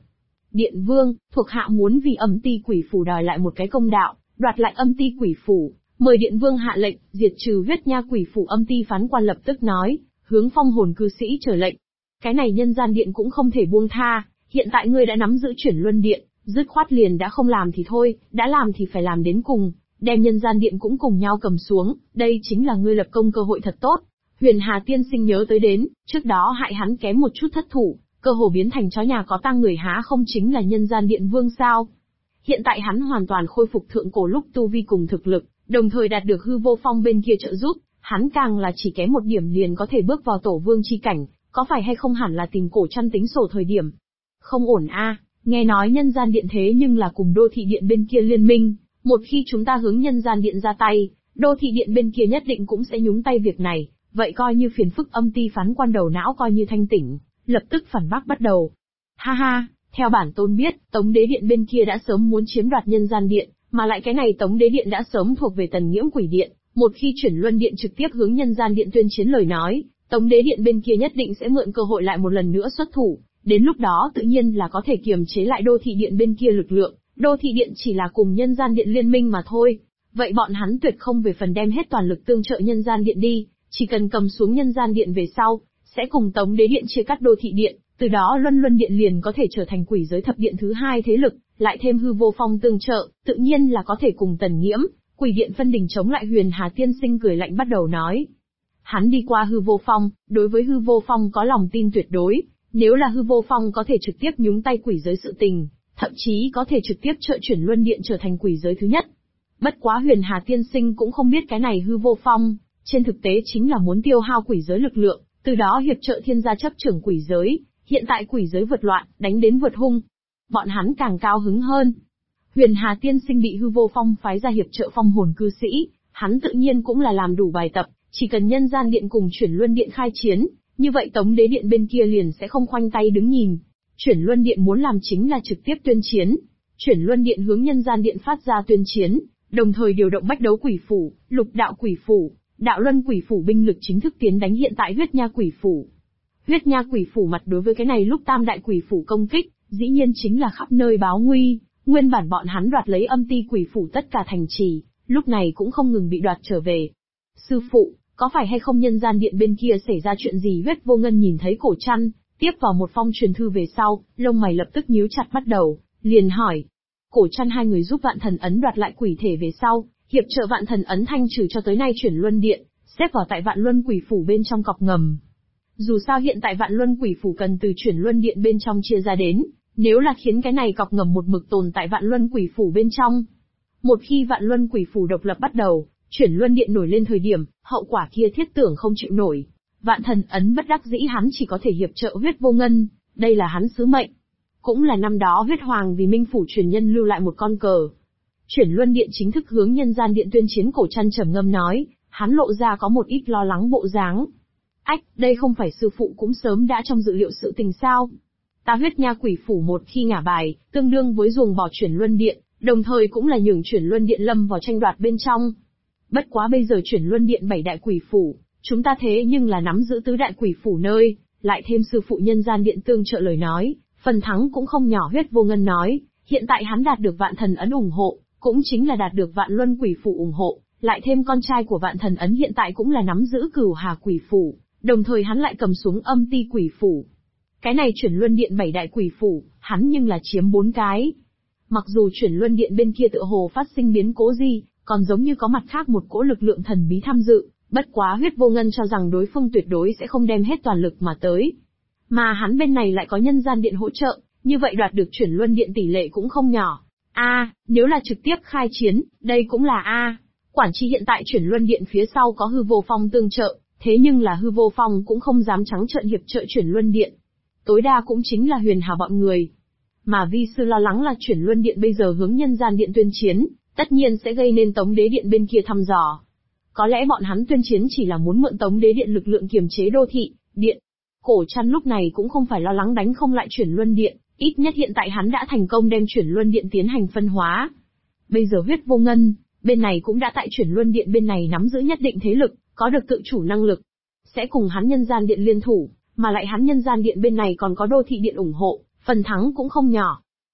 [SPEAKER 1] Điện vương, thuộc hạ muốn vì Âm Ti Quỷ Phủ đòi lại một cái công đạo, đoạt lại Âm Ti Quỷ Phủ, mời điện vương hạ lệnh, diệt trừ huyết nha quỷ phủ. Âm Ti phán quan lập tức nói, hướng phong hồn cư sĩ chờ lệnh. Cái này nhân gian điện cũng không thể buông tha, hiện tại ngươi đã nắm giữ chuyển luân điện, dứt khoát liền đã không làm thì thôi, đã làm thì phải làm đến cùng, đem nhân gian điện cũng cùng nhau cầm xuống, đây chính là ngươi lập công cơ hội thật tốt. Huyền Hà tiên sinh nhớ tới đến, trước đó hại hắn kém một chút thất thủ, cơ hồ biến thành chó nhà có tang người há không chính là nhân gian điện vương sao? Hiện tại hắn hoàn toàn khôi phục thượng cổ lúc tu vi cùng thực lực, đồng thời đạt được hư vô phong bên kia trợ giúp, hắn càng là chỉ kém một điểm liền có thể bước vào tổ vương chi cảnh, có phải hay không hẳn là tìm cổ chăn tính sổ thời điểm. Không ổn a, nghe nói nhân gian điện thế nhưng là cùng đô thị điện bên kia liên minh, một khi chúng ta hướng nhân gian điện ra tay, đô thị điện bên kia nhất định cũng sẽ nhúng tay việc này, vậy coi như phiền phức. Âm Ti phán quan đầu não coi như thanh tỉnh, lập tức phản bác bắt đầu. Ha ha, theo bản tôn biết, Tống Đế Điện bên kia đã sớm muốn chiếm đoạt nhân gian điện, mà lại cái này Tống Đế Điện đã sớm thuộc về Tần Nghiễm Quỷ Điện, một khi chuyển luân điện trực tiếp hướng nhân gian điện tuyên chiến lời nói, Tống Đế Điện bên kia nhất định sẽ mượn cơ hội lại một lần nữa xuất thủ, đến lúc đó tự nhiên là có thể kiềm chế lại đô thị điện bên kia lực lượng, đô thị điện chỉ là cùng nhân gian điện liên minh mà thôi. Vậy bọn hắn tuyệt không về phần đem hết toàn lực tương trợ nhân gian điện đi, chỉ cần cầm xuống nhân gian điện về sau, sẽ cùng Tống Đế Điện chia cắt đô thị điện, từ đó luân luân điện liền có thể trở thành quỷ giới thập điện thứ hai thế lực, lại thêm hư vô phong tương trợ, tự nhiên là có thể cùng Tần Nghiễm Quỷ Điện phân đình chống lại. Huyền Hà tiên sinh cười lạnh bắt đầu nói. Hắn đi qua hư vô phong, đối với hư vô phong có lòng tin tuyệt đối, nếu là hư vô phong có thể trực tiếp nhúng tay quỷ giới sự tình, thậm chí có thể trực tiếp trợ chuyển luân điện trở thành quỷ giới thứ nhất. Bất quá Huyền Hà tiên sinh cũng không biết cái này hư vô phong, trên thực tế chính là muốn tiêu hao quỷ giới lực lượng, từ đó hiệp trợ thiên gia chấp trưởng quỷ giới, hiện tại quỷ giới vượt loạn, đánh đến vượt hung. Bọn hắn càng cao hứng hơn. Huyền Hà tiên sinh bị hư vô phong phái ra hiệp trợ phong hồn cư sĩ, hắn tự nhiên cũng là làm đủ bài tập, chỉ cần nhân gian điện cùng chuyển luân điện khai chiến, như vậy Tống Đế Điện bên kia liền sẽ không khoanh tay đứng nhìn. Chuyển luân điện muốn làm chính là trực tiếp tuyên chiến. Chuyển luân điện hướng nhân gian điện phát ra tuyên chiến, đồng thời điều động bách đấu quỷ phủ, lục đạo quỷ phủ, đạo luân quỷ phủ binh lực chính thức tiến đánh hiện tại huyết nha quỷ phủ. Huyết nha quỷ phủ mặt đối với cái này lúc tam đại quỷ phủ công kích, dĩ nhiên chính là khắp nơi báo nguy, nguyên bản bọn hắn đoạt lấy Âm Ti quỷ phủ tất cả thành trì, lúc này cũng không ngừng bị đoạt trở về. Sư phụ, có phải hay không nhân gian điện bên kia xảy ra chuyện gì? Huyết Vô Ngân nhìn thấy cổ chăn, tiếp vào một phong truyền thư về sau, lông mày lập tức nhíu chặt bắt đầu, liền hỏi. Cổ chăn hai người giúp Vạn Thần Ấn đoạt lại quỷ thể về sau, hiệp trợ Vạn Thần Ấn thanh trừ cho tới nay chuyển luân điện, xếp vào tại Vạn Luân quỷ phủ bên trong cọc ngầm. Dù sao hiện tại Vạn Luân quỷ phủ cần từ chuyển luân điện bên trong chia ra đến, nếu là khiến cái này cọc ngầm một mực tồn tại Vạn Luân quỷ phủ bên trong. Một khi Vạn Luân quỷ phủ độc lập bắt đầu, chuyển luân điện nổi lên thời điểm, hậu quả kia thiết tưởng không chịu nổi. Vạn Thần Ấn bất đắc dĩ hắn chỉ có thể hiệp trợ Huyết Vô Ngân, đây là hắn sứ mệnh. Cũng là năm đó Huyết Hoàng vì Minh phủ truyền nhân lưu lại một con cờ. Chuyển luân điện chính thức hướng nhân gian điện tuyên chiến. Cổ chăn trầm ngâm nói, hắn lộ ra có một ít lo lắng bộ dáng. Ách, đây không phải sư phụ cũng sớm đã trong dự liệu sự tình sao? Ta huyết nha quỷ phủ một khi ngả bài, tương đương với ruồng bỏ chuyển luân điện, đồng thời cũng là nhường chuyển luân điện lâm vào tranh đoạt bên trong. Bất quá bây giờ chuyển luân điện 7 đại quỷ phủ, chúng ta thế nhưng là nắm giữ tứ đại quỷ phủ nơi, lại thêm sư phụ nhân gian điện tương trợ lời nói, phần thắng cũng không nhỏ. Huyết Vô Ngân nói, hiện tại hắn đạt được Vạn Thần Ấn ủng hộ, cũng chính là đạt được Vạn Luân quỷ phủ ủng hộ, lại thêm con trai của Vạn Thần Ấn hiện tại cũng là nắm giữ Cửu Hà quỷ phủ, đồng thời hắn lại cầm súng Âm Ti quỷ phủ. Cái này chuyển luân điện 7 đại quỷ phủ, hắn nhưng là chiếm 4 cái. Mặc dù chuyển luân điện bên kia tựa hồ phát sinh biến cố gì, còn giống như có mặt khác một cỗ lực lượng thần bí tham dự, bất quá Huyết Vô Ngân cho rằng đối phương tuyệt đối sẽ không đem hết toàn lực mà tới. Mà hắn bên này lại có nhân gian điện hỗ trợ, như vậy đoạt được chuyển luân điện tỷ lệ cũng không nhỏ. Nếu là trực tiếp khai chiến, đây cũng là Quản chi hiện tại chuyển luân điện phía sau có hư vô phong tương trợ, thế nhưng là hư vô phong cũng không dám trắng trợn hiệp trợ chuyển luân điện. Tối đa cũng chính là Huyền Hà bọn người. Mà vi sư lo lắng là chuyển luân điện bây giờ hướng nhân gian điện tuyên chiến, tất nhiên sẽ gây nên Tống Đế Điện bên kia thăm dò. Có lẽ bọn hắn tuyên chiến chỉ là muốn mượn Tống Đế Điện lực lượng kiềm chế đô thị điện. Cổ chăn lúc này cũng không phải lo lắng đánh không lại chuyển luân điện, ít nhất hiện tại hắn đã thành công đem chuyển luân điện tiến hành phân hóa. Bây giờ Huyết Vô Ngân, bên này cũng đã tại chuyển luân điện bên này nắm giữ nhất định thế lực, có được tự chủ năng lực. Sẽ cùng hắn nhân gian điện liên thủ, mà lại hắn nhân gian điện bên này còn có đô thị điện ủng hộ, phần thắng cũng không nhỏ.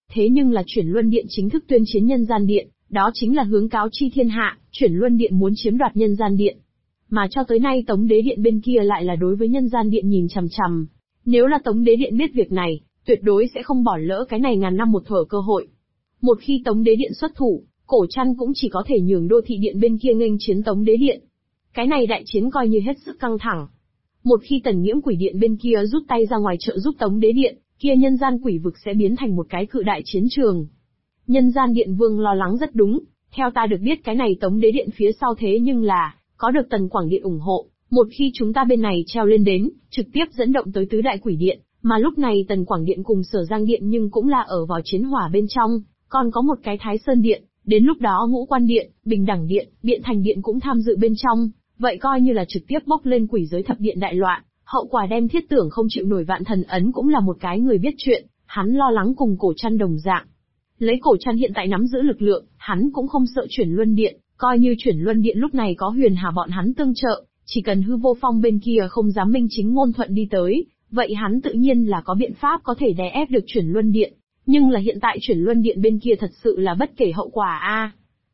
[SPEAKER 1] Thế nhưng là Chuyển Luân Điện chính thức tuyên chiến Nhân Gian Điện, đó chính là hướng cáo chi thiên hạ, Chuyển Luân Điện muốn chiếm đoạt Nhân Gian Điện. Mà cho tới nay Tống Đế Điện bên kia lại là đối với Nhân Gian Điện nhìn chằm chằm. Nếu là Tống Đế Điện biết việc này, tuyệt đối sẽ không bỏ lỡ cái này ngàn năm một thở cơ hội. Một khi Tống Đế Điện xuất thủ, Cổ Trăn cũng chỉ có thể nhường Đô Thị Điện bên kia nghênh chiến Tống Đế Điện. Cái này đại chiến coi như hết sức căng thẳng. Một khi Tần Nghiễm Quỷ Điện bên kia rút tay ra ngoài trợ giúp Tống Đế Điện, kia Nhân Gian Quỷ Vực sẽ biến thành một cái cự đại chiến trường. Nhân Gian Điện Vương lo lắng rất đúng, theo ta được biết cái này Tống Đế Điện phía sau thế nhưng là, có được Tần Quảng Điện ủng hộ, một khi chúng ta bên này treo lên đến, trực tiếp dẫn động tới tứ đại quỷ điện, mà lúc này Tần Quảng Điện cùng Sở Giang Điện nhưng cũng là ở vào chiến hỏa bên trong, còn có một cái Thái Sơn Điện, đến lúc đó Ngũ Quan Điện, Bình Đẳng Điện, Biện Thành Điện cũng tham dự bên trong, vậy coi như là trực tiếp bốc lên quỷ giới thập điện đại loạn, hậu quả đem Thiết Tưởng không chịu nổi Vạn Thần Ấn cũng là một cái người biết chuyện, hắn lo lắng cùng Cổ Trăn đồng dạng. Lấy Cổ Trăn hiện tại nắm giữ lực lượng, hắn cũng không sợ Chuyển Luân Điện, coi như Chuyển Luân Điện lúc này có Huyền Hà bọn hắn tương trợ, chỉ cần Hư Vô Phong bên kia không dám minh chính ngôn thuận đi tới, vậy hắn tự nhiên là có biện pháp có thể đè ép được Chuyển Luân Điện. Nhưng là hiện tại Chuyển Luân Điện bên kia thật sự là bất kể hậu quả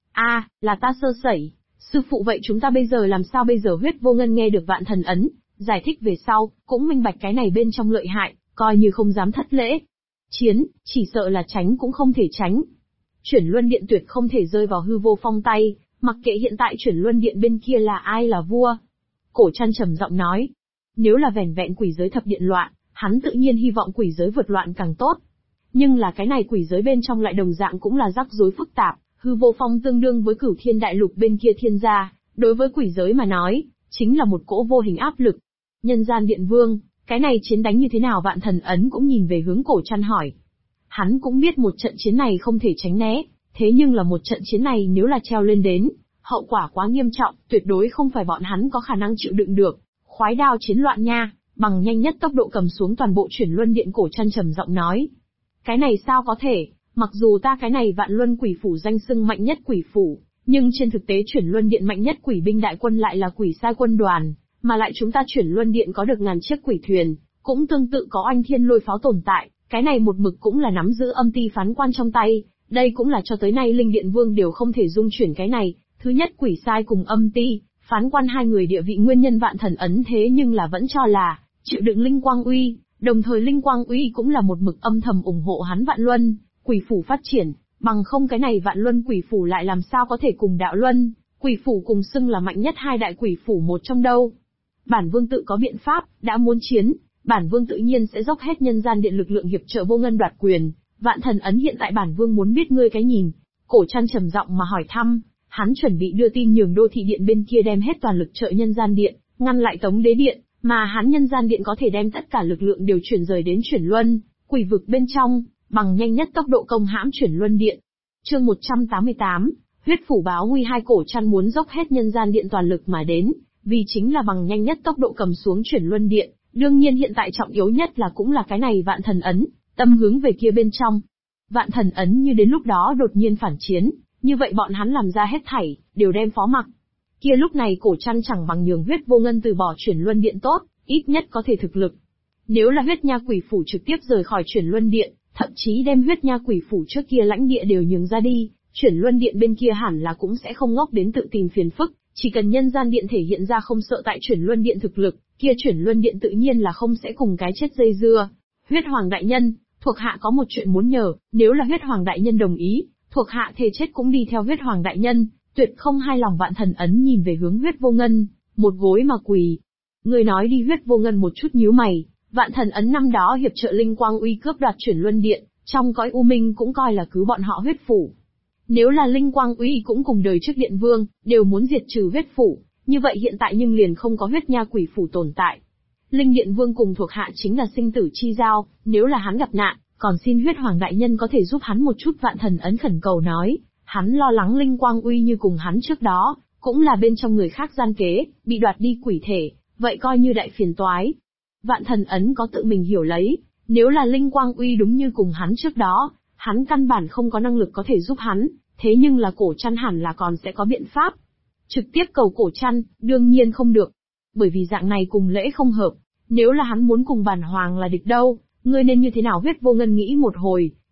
[SPEAKER 1] là ta sơ sẩy. Sư phụ vậy chúng ta bây giờ làm sao bây giờ? Huyết Vô Ngân nghe được Vạn Thần Ấn, giải thích về sau, cũng minh bạch cái này bên trong lợi hại, coi như không dám thất lễ. Chiến, chỉ sợ là tránh cũng không thể tránh. Chuyển Luân Điện tuyệt không thể rơi vào Hư Vô Phong tay, mặc kệ hiện tại Chuyển Luân Điện bên kia là ai là vua. Cổ Trăn trầm giọng nói, nếu là vẻn vẹn quỷ giới thập điện loạn, hắn tự nhiên hy vọng quỷ giới vượt loạn càng tốt. Nhưng là cái này quỷ giới bên trong lại đồng dạng cũng là rắc rối phức tạp, Hư Vô Phong tương đương với Cửu Thiên Đại Lục bên kia thiên gia, đối với quỷ giới mà nói, chính là một cỗ vô hình áp lực. Nhân Gian Điện Vương, cái này chiến đánh như thế nào? Vạn Thần Ấn cũng nhìn về hướng Cổ Trăn hỏi. Hắn cũng biết một trận chiến này không thể tránh né, thế nhưng là một trận chiến này nếu là treo lên đến, hậu quả quá nghiêm trọng, tuyệt đối không phải bọn hắn có khả năng chịu đựng được. Khoái đao chiến loạn nha, bằng nhanh nhất tốc độ cầm xuống toàn bộ Chuyển Luân Điện. Cổ Trăn trầm giọng nói. Cái này sao có thể, mặc dù ta cái này Vạn Luân Quỷ Phủ danh xưng mạnh nhất quỷ phủ, nhưng trên thực tế Chuyển Luân Điện mạnh nhất quỷ binh đại quân lại là quỷ sai quân đoàn, mà lại chúng ta Chuyển Luân Điện có được ngàn chiếc quỷ thuyền, cũng tương tự có Oanh Thiên Lôi pháo tồn tại, cái này một mực cũng là nắm giữ âm ti phán quan trong tay, đây cũng là cho tới nay Linh Điện Vương đều không thể dung chuyển cái này. Thứ nhất quỷ sai cùng âm ti, phán quan hai người địa vị nguyên nhân Vạn Thần Ấn thế nhưng là vẫn cho là chịu đựng Linh Quang Uy, đồng thời Linh Quang Uy cũng là một mực âm thầm ủng hộ hắn Vạn Luân Quỷ Phủ phát triển, bằng không cái này Vạn Luân Quỷ Phủ lại làm sao có thể cùng Đạo Luân Quỷ Phủ cùng xưng là mạnh nhất hai đại quỷ phủ một trong đâu. Bản vương tự có biện pháp, đã muốn chiến, bản vương tự nhiên sẽ dốc hết Nhân Gian Điện lực lượng hiệp trợ Vô Ngân đoạt quyền. Vạn Thần Ấn hiện tại bản vương muốn biết ngươi cái nhìn. Cổ Trăn trầm giọng mà hỏi thăm, hắn chuẩn bị đưa tin nhường Đô Thị Điện bên kia đem hết toàn lực trợ Nhân Gian Điện, ngăn lại Tống Đế Điện, mà hắn Nhân Gian Điện có thể đem tất cả lực lượng đều chuyển rời đến Chuyển Luân Quỷ Vực bên trong, bằng nhanh nhất tốc độ công hãm Chuyển Luân Điện. Chương 188, Huyết Phủ báo nguy. Hai. Cổ Trăn muốn dốc hết Nhân Gian Điện toàn lực mà đến, vì chính là bằng nhanh nhất tốc độ cầm xuống Chuyển Luân Điện. Đương nhiên hiện tại trọng yếu nhất là cũng là cái này Vạn Thần Ấn, tâm hướng về kia bên trong. Vạn Thần Ấn như đến lúc đó đột nhiên phản chiến, như vậy bọn hắn làm ra hết thảy, đều đem phó mặc. Kia lúc này Cổ Trăn chẳng bằng nhường Huyết Vô Ngân từ bỏ Chuyển Luân Điện tốt, ít nhất có thể thực lực. Nếu là Huyết Nha Quỷ Phủ trực tiếp rời khỏi Chuyển Luân Điện, thậm chí đem Huyết Nha Quỷ Phủ trước kia lãnh địa đều nhường ra đi, Chuyển Luân Điện bên kia hẳn là cũng sẽ không ngốc đến tự tìm phiền phức, chỉ cần Nhân Gian Điện thể hiện ra không sợ tại Chuyển Luân Điện thực lực, kia Chuyển Luân Điện tự nhiên là không sẽ cùng cái chết dây dưa. Huyết Hoàng đại nhân, thuộc hạ có một chuyện muốn nhờ, nếu là Huyết Hoàng đại nhân đồng ý, thuộc hạ thề chết cũng đi theo Huyết Hoàng đại nhân, tuyệt không hai lòng. Vạn Thần Ấn nhìn về hướng Huyết Vô Ngân, một gối mà quỳ. Người nói đi. Huyết Vô Ngân một chút nhíu mày, Vạn Thần Ấn năm đó hiệp trợ Linh Quang Uy cướp đoạt Chuyển Luân Điện, trong cõi u minh cũng coi là cứu bọn họ Huyết Phủ. Nếu là Linh Quang Uy cũng cùng đời trước Điện Vương, đều muốn diệt trừ Huyết Phủ, như vậy hiện tại nhưng liền không có Huyết Nha Quỷ Phủ tồn tại. Linh Điện Vương cùng thuộc hạ chính là sinh tử chi giao, nếu là hắn gặp nạn, còn xin Huyết Hoàng đại nhân có thể giúp hắn một chút. Vạn Thần Ấn khẩn cầu nói, hắn lo lắng Linh Quang Uy như cùng hắn trước đó, cũng là bên trong người khác gian kế, bị đoạt đi quỷ thể, vậy coi như đại phiền toái. Vạn Thần Ấn có tự mình hiểu lấy, nếu là Linh Quang Uy đúng như cùng hắn trước đó, hắn căn bản không có năng lực có thể giúp hắn, thế nhưng là Cổ Trăn hẳn là còn sẽ có biện pháp. Trực tiếp cầu Cổ Trăn, đương nhiên không được. Bởi vì dạng này cùng lễ không hợp, nếu là hắn muốn cùng bản hoàng là địch đâu, ngươi nên như thế nào? Huyết Vô Ngân nghĩ một hồi,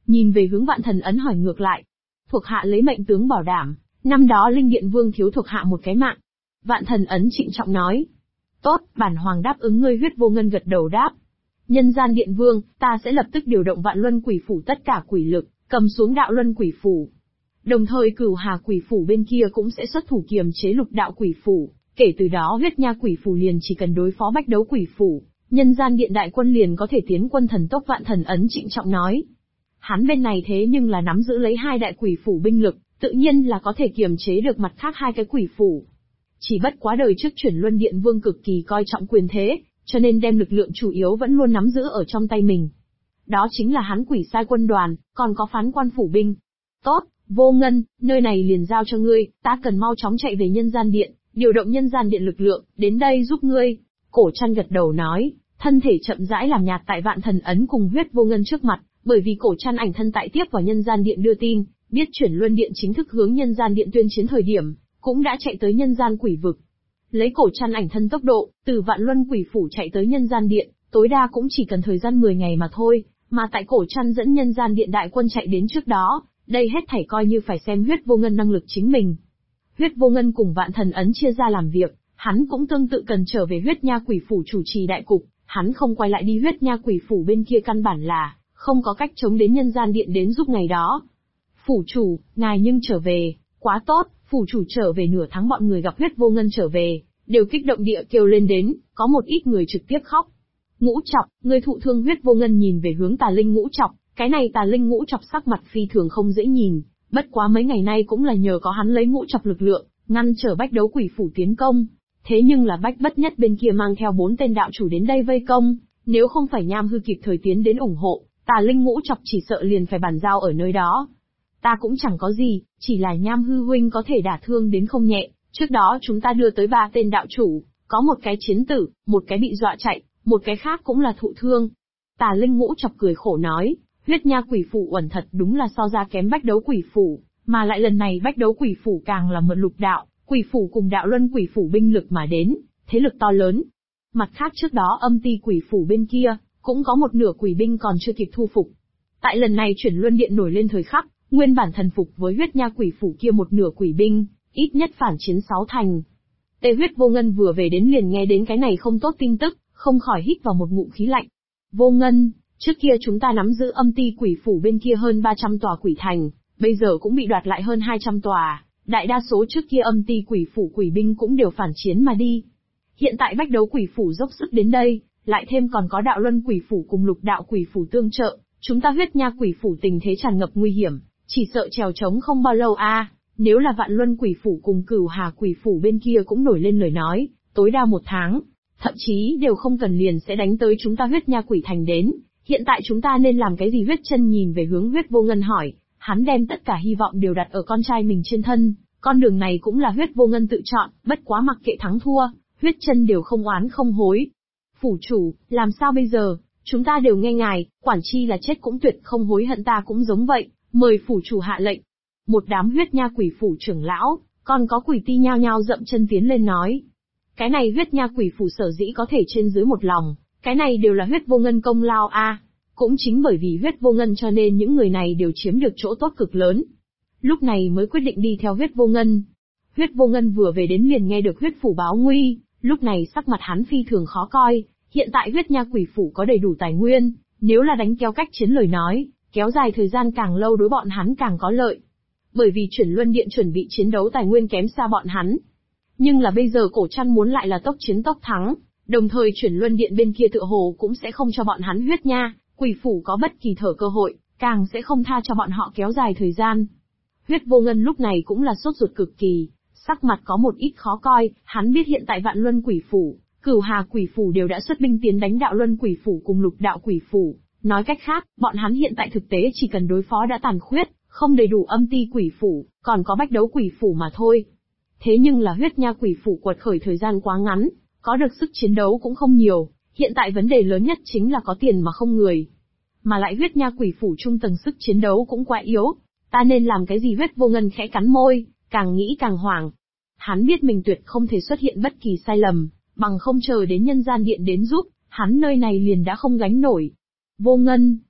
[SPEAKER 1] nhìn về hướng Vạn Thần Ấn hỏi ngược lại. Thuộc hạ lấy mệnh tướng bảo đảm, năm đó Linh Điện Vương thiếu thuộc hạ một cái mạng. Vạn Thần Ấn trịnh trọng nói. Tốt, bản hoàng đáp ứng ngươi. Huyết Vô Ngân gật đầu đáp. Nhân gian Điện Vương, ta sẽ lập tức điều động Vạn Luân Quỷ Phủ tất cả quỷ lực, cầm xuống Đạo Luân Quỷ Phủ. Đồng thời Cửu Hà Quỷ Phủ bên kia cũng sẽ xuất thủ kiềm chế Lục Đạo Quỷ Phủ, kể từ đó Huyết Nha Quỷ Phủ liền chỉ cần đối phó Bách Đấu Quỷ Phủ, nhân gian điện đại quân liền có thể tiến quân thần tốc. Vạn Thần Ấn trịnh trọng nói. Hắn bên này thế nhưng là nắm giữ lấy 2 đại quỷ phủ binh lực, tự nhiên là có thể kiềm chế được mặt khác 2 cái quỷ phủ. Chỉ bất quá đời trước Chuyển Luân Điện Vương cực kỳ coi trọng quyền thế, cho nên đem lực lượng chủ yếu vẫn luôn nắm giữ ở trong tay mình. Đó chính là hắn Quỷ Sai Quân đoàn, còn có Phán Quan Phủ binh. Tốt, Vô Ngân, nơi này liền giao cho ngươi, ta cần mau chóng chạy về nhân gian điện, điều động nhân gian điện lực lượng, đến đây giúp ngươi. Cổ Trăn gật đầu nói, thân thể chậm rãi làm nhạt tại Vạn Thần Ấn cùng Huyết Vô Ngân trước mặt, bởi vì Cổ Trăn ảnh thân tại tiếp vào nhân gian điện đưa tin, biết Chuyển Luân Điện chính thức hướng nhân gian điện tuyên chiến thời điểm, cũng đã chạy tới nhân gian quỷ vực. Lấy Cổ Trăn ảnh thân tốc độ, từ Vạn Luân Quỷ Phủ chạy tới nhân gian điện, tối đa cũng chỉ cần thời gian 10 ngày mà thôi, mà tại Cổ Trăn dẫn nhân gian điện đại quân chạy đến trước đó, đây hết thảy coi như phải xem Huyết Vô Ngân năng lực chính mình. Huyết Vô Ngân cùng Vạn Thần Ấn chia ra làm việc, hắn cũng tương tự cần trở về Huyết Nha Quỷ Phủ chủ trì đại cục, hắn không quay lại đi Huyết Nha Quỷ Phủ bên kia căn bản là không có cách chống đến nhân gian điện đến giúp ngày đó. Phủ chủ, ngài nhưng trở về, quá tốt. Phủ chủ trở về nửa tháng bọn người gặp Huyết Vô Ngân trở về, đều kích động địa kêu lên đến, có một ít người trực tiếp khóc. Ngũ Trọc, người thụ thương. Huyết Vô Ngân nhìn về hướng Tà Linh Ngũ Trọc, cái này Tà Linh Ngũ Trọc sắc mặt phi thường không dễ nhìn, bất quá mấy ngày nay cũng là nhờ có hắn lấy Ngũ Trọc lực lượng, ngăn trở Bách Đấu Quỷ Phủ tiến công. Thế nhưng là Bách Bất Nhất bên kia mang theo 4 tên đạo chủ đến đây vây công, nếu không phải Nham Hư kịp thời tiến đến ủng hộ, Tà Linh Ngũ Trọc chỉ sợ liền phải bàn giao ở nơi đó. Ta cũng chẳng có gì, chỉ là Nham Hư huynh có thể đả thương đến không nhẹ, trước đó chúng ta đưa tới 3 tên đạo chủ, có một cái chiến tử, một cái bị dọa chạy, một cái khác cũng là thụ thương. Tà Linh Ngũ Trọc cười khổ nói, Huyết Nha Quỷ Phủ uẩn thật đúng là so ra kém Bách Đấu Quỷ Phủ, mà lại lần này Bách Đấu Quỷ Phủ càng là mượn Lục Đạo Quỷ Phủ cùng Đạo Luân Quỷ Phủ binh lực mà đến, thế lực to lớn. Mặt khác trước đó Âm Ti Quỷ Phủ bên kia, cũng có một nửa quỷ binh còn chưa kịp thu phục. Tại lần này Chuyển Luân Điện nổi lên thời khắc, nguyên bản thần phục với Huyết Nha Quỷ Phủ kia một nửa quỷ binh, ít nhất phản chiến 6 thành. Tề Huyết Vô Ngân vừa về đến liền nghe đến cái này không tốt tin tức, không khỏi hít vào một ngụm khí lạnh. Vô Ngân, trước kia chúng ta nắm giữ Âm Ti Quỷ Phủ bên kia hơn 300 tòa quỷ thành, bây giờ cũng bị đoạt lại hơn 200 tòa, đại đa số trước kia Âm Ti Quỷ Phủ quỷ binh cũng đều phản chiến mà đi. Hiện tại Bách Đấu Quỷ Phủ dốc sức đến đây, lại thêm còn có Đạo Luân Quỷ Phủ cùng Lục Đạo Quỷ Phủ tương trợ, chúng ta Huyết Nha Quỷ Phủ tình thế tràn ngập nguy hiểm, chỉ sợ trèo trống không bao lâu a. Nếu là Vạn Luân Quỷ Phủ cùng Cửu Hà Quỷ Phủ bên kia cũng nổi lên lời nói, tối đa 1 tháng, thậm chí đều không cần liền sẽ đánh tới chúng ta Huyết Nha Quỷ Thành đến. Hiện tại chúng ta nên làm cái gì? Huyết Chân nhìn về hướng Huyết Vô Ngân hỏi, hắn đem tất cả hy vọng đều đặt ở con trai mình trên thân, con đường này cũng là Huyết Vô Ngân tự chọn, bất quá mặc kệ thắng thua, Huyết Chân đều không oán không hối. Phủ chủ, làm sao bây giờ? Chúng ta đều nghe ngài, quản chi là chết cũng tuyệt không hối hận, ta cũng giống vậy, mời phủ chủ hạ lệnh. Một đám Huyết Nha Quỷ Phủ trưởng lão, còn có quỷ ti nhao nhao dậm chân tiến lên nói. Cái này Huyết Nha Quỷ Phủ sở dĩ có thể trên dưới một lòng, cái này đều là Huyết Vô Ngân công lao a. Cũng chính bởi vì Huyết Vô Ngân cho nên những người này đều chiếm được chỗ tốt cực lớn. Lúc này mới quyết định đi theo Huyết Vô Ngân. Huyết Vô Ngân vừa về đến liền nghe được Huyết Phủ báo nguy, lúc này sắc mặt hắn phi thường khó coi, hiện tại Huyết Nha Quỷ Phủ có đầy đủ tài nguyên, nếu là đánh kéo cách chiến lời nói, kéo dài thời gian càng lâu đối bọn hắn càng có lợi. Bởi vì Chuyển Luân Điện chuẩn bị chiến đấu tài nguyên kém xa bọn hắn. Nhưng là bây giờ Cổ Trăn muốn lại là tốc chiến tốc thắng, đồng thời Chuyển Luân Điện bên kia tựa hồ cũng sẽ không cho bọn hắn Huyết Nha Quỷ Phủ có bất kỳ thở cơ hội, càng sẽ không tha cho bọn họ kéo dài thời gian. Huyết Vô Ngân lúc này cũng là sốt ruột cực kỳ, sắc mặt có một ít khó coi, hắn biết hiện tại Vạn Luân Quỷ Phủ, Cửu Hà Quỷ Phủ đều đã xuất binh tiến đánh Đạo Luân Quỷ Phủ cùng Lục Đạo Quỷ Phủ, nói cách khác, bọn hắn hiện tại thực tế chỉ cần đối phó đã tàn khuyết, không đầy đủ Âm Ti Quỷ Phủ, còn có Bách Đấu Quỷ Phủ mà thôi. Thế nhưng là Huyết Nha Quỷ Phủ quật khởi thời gian quá ngắn, có được sức chiến đấu cũng không nhiều, hiện tại vấn đề lớn nhất chính là có tiền mà không người. Mà lại Huyết Nha Quỷ Phủ trung tầng sức chiến đấu cũng quá yếu, ta nên làm cái gì? Huyết Vô Ngân khẽ cắn môi, càng nghĩ càng hoảng. Hắn biết mình tuyệt không thể xuất hiện bất kỳ sai lầm, bằng không chờ đến nhân gian điện đến giúp, hắn nơi này liền đã không gánh nổi. Vô Ngân,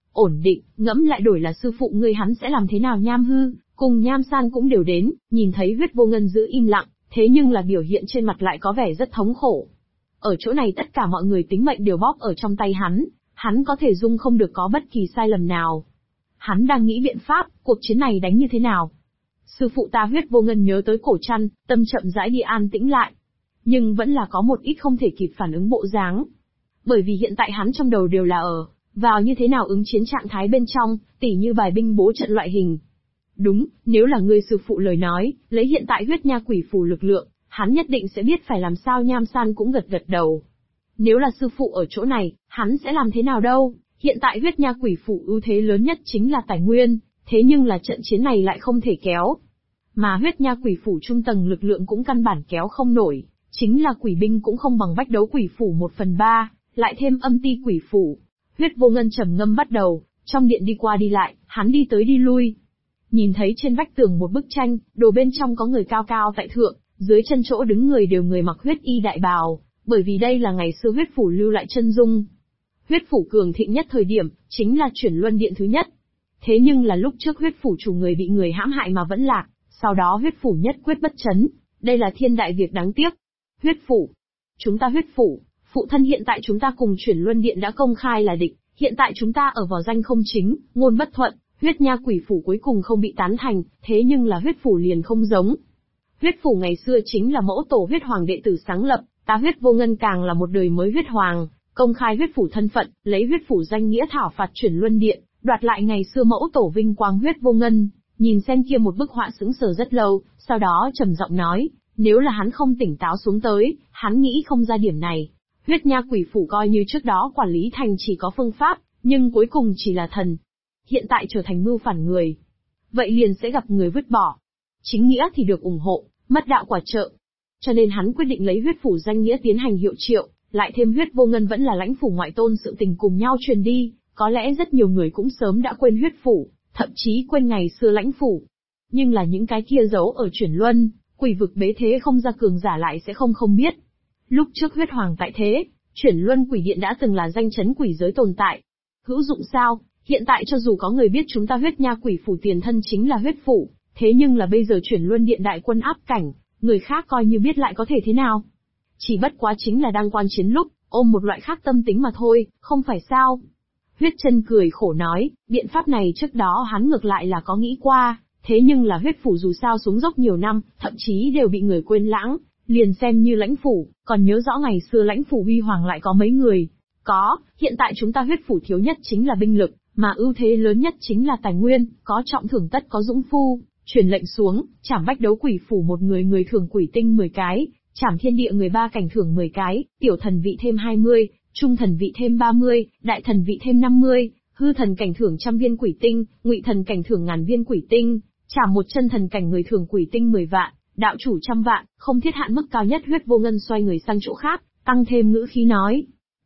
[SPEAKER 1] ổn định, ngẫm lại đổi là sư phụ ngươi hắn sẽ làm thế nào? Nham Hư, cùng Nham San cũng đều đến, nhìn thấy Huyết Vô Ngân giữ im lặng, thế nhưng là biểu hiện trên mặt lại có vẻ rất thống khổ. Ở chỗ này tất cả mọi người tính mệnh đều bóp ở trong tay hắn có thể dung không được có bất kỳ sai lầm nào. Hắn đang nghĩ biện pháp, cuộc chiến này đánh như thế nào? Sư phụ ta Huyết Vô Ngân nhớ tới cổ trăn, tâm chậm rãi đi an tĩnh lại. Nhưng vẫn là có một ít không thể kịp phản ứng bộ dáng. Bởi vì hiện tại hắn trong đầu đều là vào như thế nào ứng chiến trạng thái bên trong, tỉ như bài binh bố trận loại hình. Đúng, nếu là ngươi sư phụ lời nói, lấy hiện tại huyết nha quỷ phù lực lượng, hắn nhất định sẽ biết phải làm sao. Nham San cũng gật gật đầu. Nếu là sư phụ ở chỗ này, hắn sẽ làm thế nào đâu? Hiện tại huyết nha quỷ phù ưu thế lớn nhất chính là tài nguyên, thế nhưng là trận chiến này lại không thể kéo. Mà huyết nha quỷ phủ trung tầng lực lượng cũng căn bản kéo không nổi, chính là quỷ binh cũng không bằng bách đấu quỷ phủ 1/3, lại thêm âm ti quỷ phủ. Huyết Vô Ngân trầm ngâm bắt đầu, trong điện đi qua đi lại, hắn đi tới đi lui. Nhìn thấy trên vách tường một bức tranh, đồ bên trong có người cao cao tại thượng, dưới chân chỗ đứng người đều người mặc huyết y đại bào, bởi vì đây là ngày xưa huyết phủ lưu lại chân dung. Huyết phủ cường thịnh nhất thời điểm, chính là chuyển luân điện thứ nhất. Thế nhưng là lúc trước huyết phủ chủ người bị người hãm hại mà vẫn lạc, sau đó huyết phủ nhất quyết bất chấn, đây là thiên đại việc đáng tiếc. Huyết phủ. Chúng ta huyết phủ, phụ thân hiện tại chúng ta cùng chuyển luân điện đã công khai là địch, hiện tại chúng ta ở vào danh không chính, ngôn bất thuận, huyết nha quỷ phủ cuối cùng không bị tán thành, thế nhưng là huyết phủ liền không giống. Huyết phủ ngày xưa chính là mẫu tổ huyết hoàng đệ tử sáng lập, ta Huyết Vô Ngân càng là một đời mới huyết hoàng, công khai huyết phủ thân phận, lấy huyết phủ danh nghĩa thảo phạt chuyển luân điện, đoạt lại ngày xưa mẫu tổ vinh quang. Huyết Vô Ngân nhìn xem kia một bức họa sững sờ rất lâu, sau đó trầm giọng nói, nếu là hắn không tỉnh táo xuống tới, hắn nghĩ không ra điểm này. Huyết nha quỷ phủ coi như trước đó quản lý thành chỉ có phương pháp, nhưng cuối cùng chỉ là thần. Hiện tại trở thành mưu phản người. Vậy liền sẽ gặp người vứt bỏ. Chính nghĩa thì được ủng hộ, mất đạo quả trợ. Cho nên hắn quyết định lấy huyết phủ danh nghĩa tiến hành hiệu triệu, lại thêm Huyết Vô Ngân vẫn là lãnh phủ ngoại tôn, sự tình cùng nhau truyền đi, có lẽ rất nhiều người cũng sớm đã quên huyết phủ, thậm chí quên ngày xưa lãnh phủ. Nhưng là những cái kia giấu ở chuyển luân, quỷ vực bế thế không ra cường giả lại sẽ không biết. Lúc trước huyết hoàng tại thế, chuyển luân quỷ điện đã từng là danh chấn quỷ giới tồn tại. Hữu dụng sao? Hiện tại cho dù có người biết chúng ta huyết nha quỷ phủ tiền thân chính là huyết phủ, thế nhưng là bây giờ chuyển luân điện đại quân áp cảnh, người khác coi như biết lại có thể thế nào? Chỉ bất quá chính là đang quan chiến lúc, ôm một loại khác tâm tính mà thôi, không phải sao? Huyết Chân cười khổ nói, biện pháp này trước đó hắn ngược lại là có nghĩ qua, thế nhưng là huyết phủ dù sao xuống dốc nhiều năm, thậm chí đều bị người quên lãng, liền xem như lãnh phủ, còn nhớ rõ ngày xưa lãnh phủ huy hoàng lại có mấy người? Có, hiện tại chúng ta huyết phủ thiếu nhất chính là binh lực, mà ưu thế lớn nhất chính là tài nguyên, có trọng thưởng tất có dũng phu, truyền lệnh xuống, trảm bách đấu quỷ phủ một người thưởng quỷ tinh 10 cái, trảm thiên địa người 3 cảnh thưởng 10 cái, tiểu thần vị thêm 20, trung thần vị thêm 30, đại thần vị thêm 50, hư thần cảnh thưởng 100 viên quỷ tinh, ngụy thần cảnh thưởng 1000 viên quỷ tinh, trảm một chân thần cảnh người thưởng quỷ tinh 10 vạn, đạo chủ 100 vạn, không thiết hạn mức cao nhất. Huyết Vô Ngân xoay người sang chỗ khác, tăng thêm ngữ khí nói.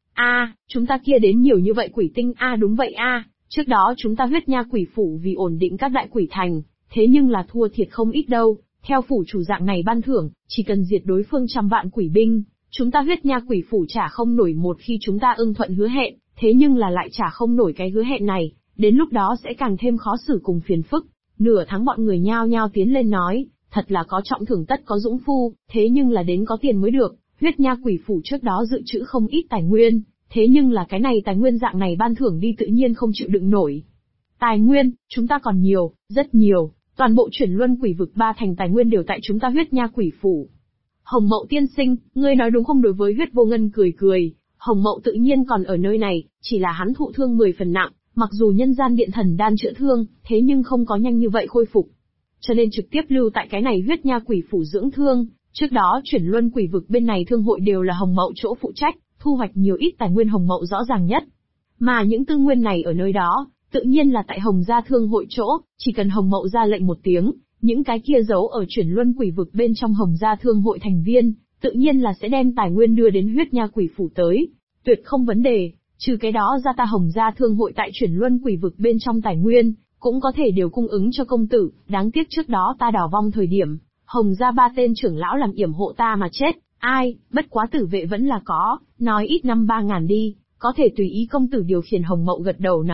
[SPEAKER 1] Chúng ta kia đến nhiều như vậy quỷ tinh. Đúng vậy trước đó chúng ta huyết nha quỷ phủ vì ổn định các đại quỷ thành, thế nhưng là thua thiệt không ít đâu. Theo phủ chủ dạng này ban thưởng, chỉ cần diệt đối phương 100 vạn quỷ binh, chúng ta huyết nha quỷ phủ trả không nổi. Một khi chúng ta ưng thuận hứa hẹn, thế nhưng là lại trả không nổi cái hứa hẹn này, đến lúc đó sẽ càng thêm khó xử cùng phiền phức. Nửa tháng bọn người nhao nhao tiến lên nói, thật là có trọng thưởng tất có dũng phu, thế nhưng là đến có tiền mới được. Huyết nha quỷ phủ trước đó dự trữ không ít tài nguyên, thế nhưng là cái này tài nguyên dạng này ban thưởng đi tự nhiên không chịu đựng nổi. Tài nguyên, chúng ta còn nhiều, rất nhiều, toàn bộ chuyển luân quỷ vực 3 thành tài nguyên đều tại chúng ta huyết nha quỷ phủ. Hồng Mậu tiên sinh, ngươi nói đúng không? Đối với Huyết Vô Ngân cười, Hồng Mậu tự nhiên còn ở nơi này, chỉ là hắn thụ thương 10 phần nặng, mặc dù nhân gian điện thần đan chữa thương, thế nhưng không có nhanh như vậy khôi phục. Cho nên trực tiếp lưu tại cái này huyết nha quỷ phủ dưỡng thương, trước đó chuyển luân quỷ vực bên này thương hội đều là Hồng Mậu chỗ phụ trách, thu hoạch nhiều ít tài nguyên Hồng Mậu rõ ràng nhất. Mà những tư nguyên này ở nơi đó, tự nhiên là tại Hồng gia thương hội chỗ, chỉ cần Hồng Mậu ra lệnh một tiếng, những cái kia giấu ở chuyển luân quỷ vực bên trong Hồng gia thương hội thành viên, tự nhiên là sẽ đem tài nguyên đưa đến huyết nha quỷ phủ tới, tuyệt không vấn đề. Trừ cái đó ra ta Hồng gia thương hội tại chuyển luân quỷ vực bên trong tài nguyên, cũng có thể đều cung ứng cho công tử. Đáng tiếc trước đó ta đào vong thời điểm, Hồng gia 3 tên trưởng lão làm yểm hộ ta mà chết. Bất quá tử vệ vẫn là có, nói ít năm 3000 đi, có thể tùy ý công tử điều khiển. Hồng Mậu gật đầu nói,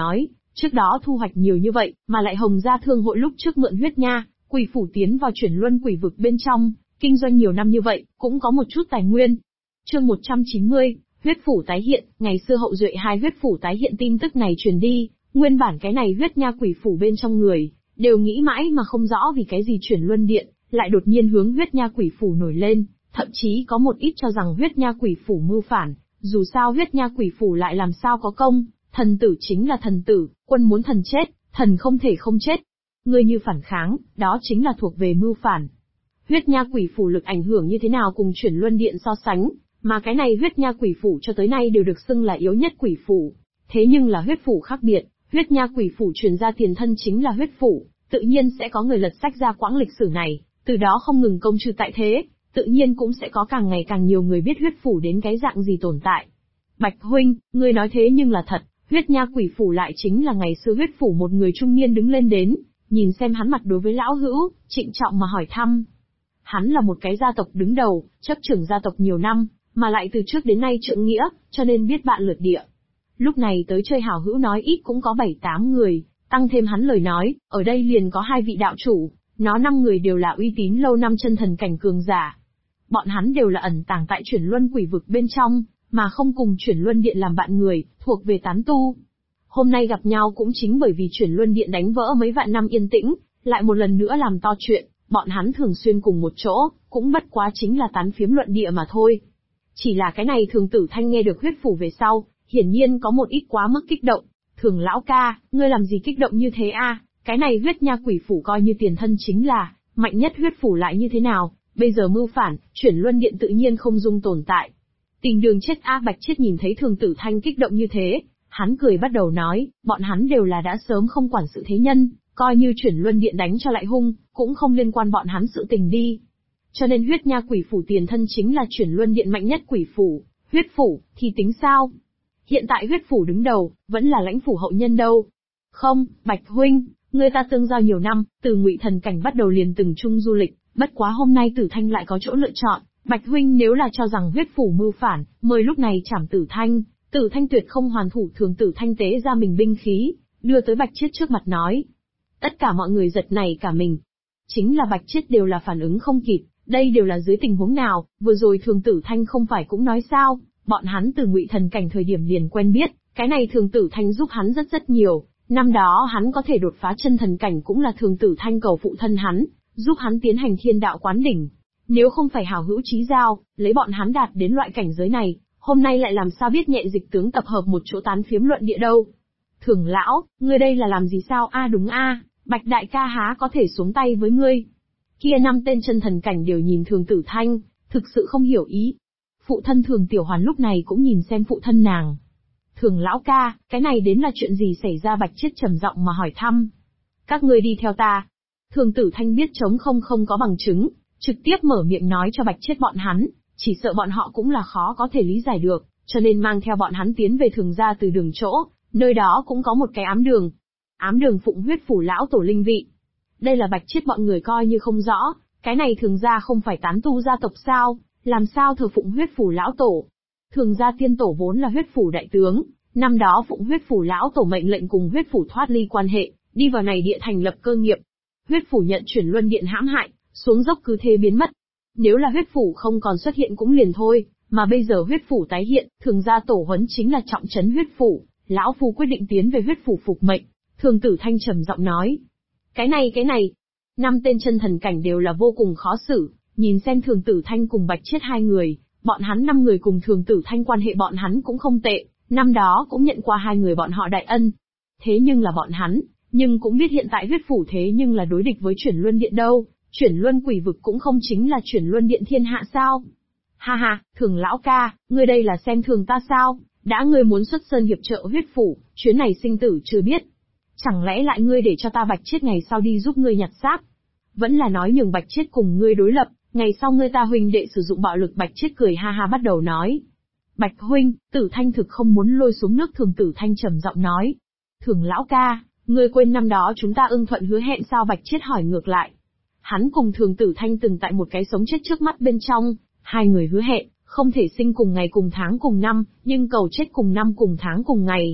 [SPEAKER 1] Trước đó thu hoạch nhiều như vậy, mà lại Hồng Gia Thương hội lúc trước mượn huyết nha, quỷ phủ tiến vào chuyển luân quỷ vực bên trong, kinh doanh nhiều năm như vậy, cũng có một chút tài nguyên. Chương 190, huyết phủ tái hiện, ngày xưa hậu duệ hai huyết phủ tái hiện tin tức này truyền đi, nguyên bản cái này huyết nha quỷ phủ bên trong người, đều nghĩ mãi mà không rõ vì cái gì chuyển luân điện, lại đột nhiên hướng huyết nha quỷ phủ nổi lên, thậm chí có một ít cho rằng huyết nha quỷ phủ mưu phản, dù sao huyết nha quỷ phủ lại làm sao có công, thần tử chính là thần tử, quân muốn thần chết, thần không thể không chết. Ngươi như phản kháng, đó chính là thuộc về mưu phản. Huyết nha quỷ phủ lực ảnh hưởng như thế nào cùng chuyển luân điện so sánh, mà cái này huyết nha quỷ phủ cho tới nay đều được xưng là yếu nhất quỷ phủ. Thế nhưng là huyết phủ khác biệt, huyết nha quỷ phủ truyền ra tiền thân chính là huyết phủ, tự nhiên sẽ có người lật sách ra quãng lịch sử này, từ đó không ngừng công trừ tại thế, tự nhiên cũng sẽ có càng ngày càng nhiều người biết huyết phủ đến cái dạng gì tồn tại. Bạch huynh, ngươi nói thế nhưng là thật, huyết nha quỷ phủ lại chính là ngày xưa huyết phủ một người trung niên đứng lên đến, nhìn xem hắn mặt đối với lão hữu, trịnh trọng mà hỏi thăm. Hắn là một cái gia tộc đứng đầu, chấp trưởng gia tộc nhiều năm, mà lại từ trước đến nay trượng nghĩa, cho nên biết bạn lượt địa. Lúc này tới chơi hảo hữu nói ít cũng có 7-8 người, tăng thêm hắn lời nói, ở đây liền có 2 vị đạo chủ, nó 5 người đều là uy tín lâu năm chân thần cảnh cường giả. Bọn hắn đều là ẩn tàng tại chuyển luân quỷ vực bên trong, mà không cùng chuyển luân điện làm bạn người, thuộc về tán tu. Hôm nay gặp nhau cũng chính bởi vì chuyển luân điện đánh vỡ mấy vạn năm yên tĩnh, lại một lần nữa làm to chuyện, bọn hắn thường xuyên cùng một chỗ, cũng bất quá chính là tán phiếm luận địa mà thôi. Chỉ là cái này Thường Tử Thanh nghe được huyết phủ về sau, hiển nhiên có một ít quá mức kích động. Thường lão ca, ngươi làm gì kích động như thế a? Cái này huyết nha quỷ phủ coi như tiền thân chính là mạnh nhất huyết phủ lại như thế nào? Bây giờ mưu phản, chuyển luân điện tự nhiên không dung tồn tại. Tình đường chết a. Bạch Chiết nhìn thấy Thường Tử Thanh kích động như thế, hắn cười bắt đầu nói, bọn hắn đều là đã sớm không quản sự thế nhân, coi như chuyển luân điện đánh cho lại hung, cũng không liên quan bọn hắn sự tình đi. Cho nên huyết nha quỷ phủ tiền thân chính là chuyển luân điện mạnh nhất quỷ phủ, huyết phủ, thì tính sao? Hiện tại huyết phủ đứng đầu, vẫn là lãnh phủ hậu nhân đâu. Không, Bạch huynh, người ta tương giao nhiều năm, từ Ngụy Thần cảnh bắt đầu liền từng chung du lịch, bất quá hôm nay Tử Thanh lại có chỗ lựa chọn, Bạch huynh nếu là cho rằng huyết phủ mưu phản, mời lúc này trảm Tử Thanh. Tử Thanh tuyệt không hoàn thủ. Thường Tử Thanh tế ra mình binh khí, đưa tới Bạch Chiết trước mặt nói. Tất cả mọi người giật nảy cả mình. Chính là Bạch Chiết đều là phản ứng không kịp, đây đều là dưới tình huống nào, vừa rồi Thường Tử Thanh không phải cũng nói sao, bọn hắn từ Ngụy Thần cảnh thời điểm liền quen biết, cái này Thường Tử Thanh giúp hắn rất nhiều, năm đó hắn có thể đột phá chân thần cảnh cũng là Thường Tử Thanh cầu phụ thân hắn, giúp hắn tiến hành thiên đạo quán đỉnh. Nếu không phải hảo hữu chí giao, lấy bọn hắn đạt đến loại cảnh giới này, hôm nay lại làm sao biết nhẹ dịch tướng tập hợp một chỗ tán phiếm luận địa đâu. Thường lão, ngươi đây là làm gì sao a? Đúng a, Bạch đại ca há có thể xuống tay với ngươi. Kia 5 tên chân thần cảnh đều nhìn Thường Tử Thanh, thực sự không hiểu ý. Phụ thân Thường Tiểu Hoàn lúc này cũng nhìn xem phụ thân nàng. Thường lão ca, cái này đến là chuyện gì xảy ra? Bạch Chiết trầm giọng mà hỏi thăm. Các ngươi đi theo ta. Thường Tử Thanh biết trống không có bằng chứng, trực tiếp mở miệng nói cho Bạch Chiết bọn hắn, chỉ sợ bọn họ cũng là khó có thể lý giải được, cho nên mang theo bọn hắn tiến về Thường gia từ đường chỗ, nơi đó cũng có một cái ám đường. Ám đường phụng huyết phủ lão tổ linh vị. Đây là Bạch Chiết bọn người coi như không rõ, cái này Thường gia không phải tán tu gia tộc sao, làm sao thờ phụng huyết phủ lão tổ. Thường gia tiên tổ vốn là huyết phủ đại tướng, năm đó phụng huyết phủ lão tổ mệnh lệnh cùng huyết phủ thoát ly quan hệ, đi vào này địa thành lập cơ nghiệp. Huyết phủ nhận chuyển luân điện hãm hại, xuống dốc cứ thế biến mất. Nếu là huyết phủ không còn xuất hiện cũng liền thôi, mà bây giờ huyết phủ tái hiện, Thường gia tổ huấn chính là trọng trấn huyết phủ, lão phu quyết định tiến về huyết phủ phục mệnh. Thường Tử Thanh trầm giọng nói. Cái này, 5 tên chân thần cảnh đều là vô cùng khó xử, nhìn xem Thường Tử Thanh cùng Bạch Chiết 2 người, bọn hắn 5 người cùng Thường Tử Thanh quan hệ bọn hắn cũng không tệ, năm đó cũng nhận qua 2 người bọn họ đại ân. Thế nhưng là bọn hắn, nhưng cũng biết hiện tại huyết phủ thế nhưng là đối địch với chuyển luân điện đâu, chuyển luân quỷ vực cũng không chính là chuyển luân điện thiên hạ sao. Ha ha, Thường lão ca, ngươi đây là xem thường ta sao, đã ngươi muốn xuất sơn hiệp trợ huyết phủ, chuyến này sinh tử chưa biết. Chẳng lẽ lại ngươi để cho ta Bạch Chiết ngày sau đi giúp ngươi nhặt xác? Vẫn là nói nhường Bạch Chiết cùng ngươi đối lập, ngày sau ngươi ta huynh đệ sử dụng bạo lực? Bạch Chiết cười ha ha bắt đầu nói. Bạch huynh, Tử Thanh thực không muốn lôi xuống nước. Thường Tử Thanh trầm giọng nói. Thường lão ca, ngươi quên năm đó chúng ta ưng thuận hứa hẹn sao? Bạch Chiết hỏi ngược lại. Hắn cùng Thường Tử Thanh từng tại một cái sống chết trước mắt bên trong, 2 người hứa hẹn, không thể sinh cùng ngày cùng tháng cùng năm, nhưng cầu chết cùng năm cùng tháng cùng ngày.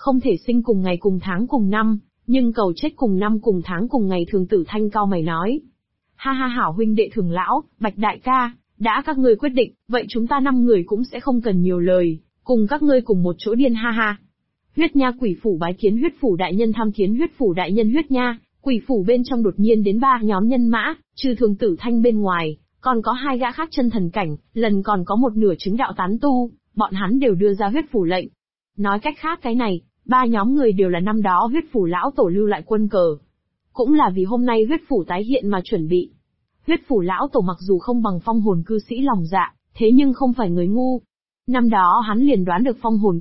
[SPEAKER 1] Không thể sinh cùng ngày cùng tháng cùng năm, nhưng cầu chết cùng năm cùng tháng cùng ngày. Thường Tử Thanh cau mày nói. Ha ha, hảo huynh đệ Thường lão, Bạch đại ca, đã các ngươi quyết định, vậy chúng ta 5 người cũng sẽ không cần nhiều lời, cùng các ngươi cùng một chỗ điên ha ha. Huyết Nha Quỷ Phủ bái kiến Huyết Phủ đại nhân, tham kiến Huyết Phủ đại nhân. Huyết Nha Quỷ Phủ bên trong đột nhiên đến 3 nhóm nhân mã, trừ Thường Tử Thanh bên ngoài, còn có 2 gã khác chân thần cảnh, lần còn có một nửa chứng đạo tán tu, bọn hắn đều đưa ra Huyết Phủ lệnh. Nói cách khác cái này, 3 nhóm người đều là năm đó Huyết Phủ lão tổ lưu lại quân cờ. Cũng là vì hôm nay Huyết Phủ tái hiện mà chuẩn bị. Huyết Phủ lão tổ mặc dù không bằng phong hồn cư sĩ lòng dạ, thế nhưng không phải người ngu. Năm đó hắn liền đoán được phong hồn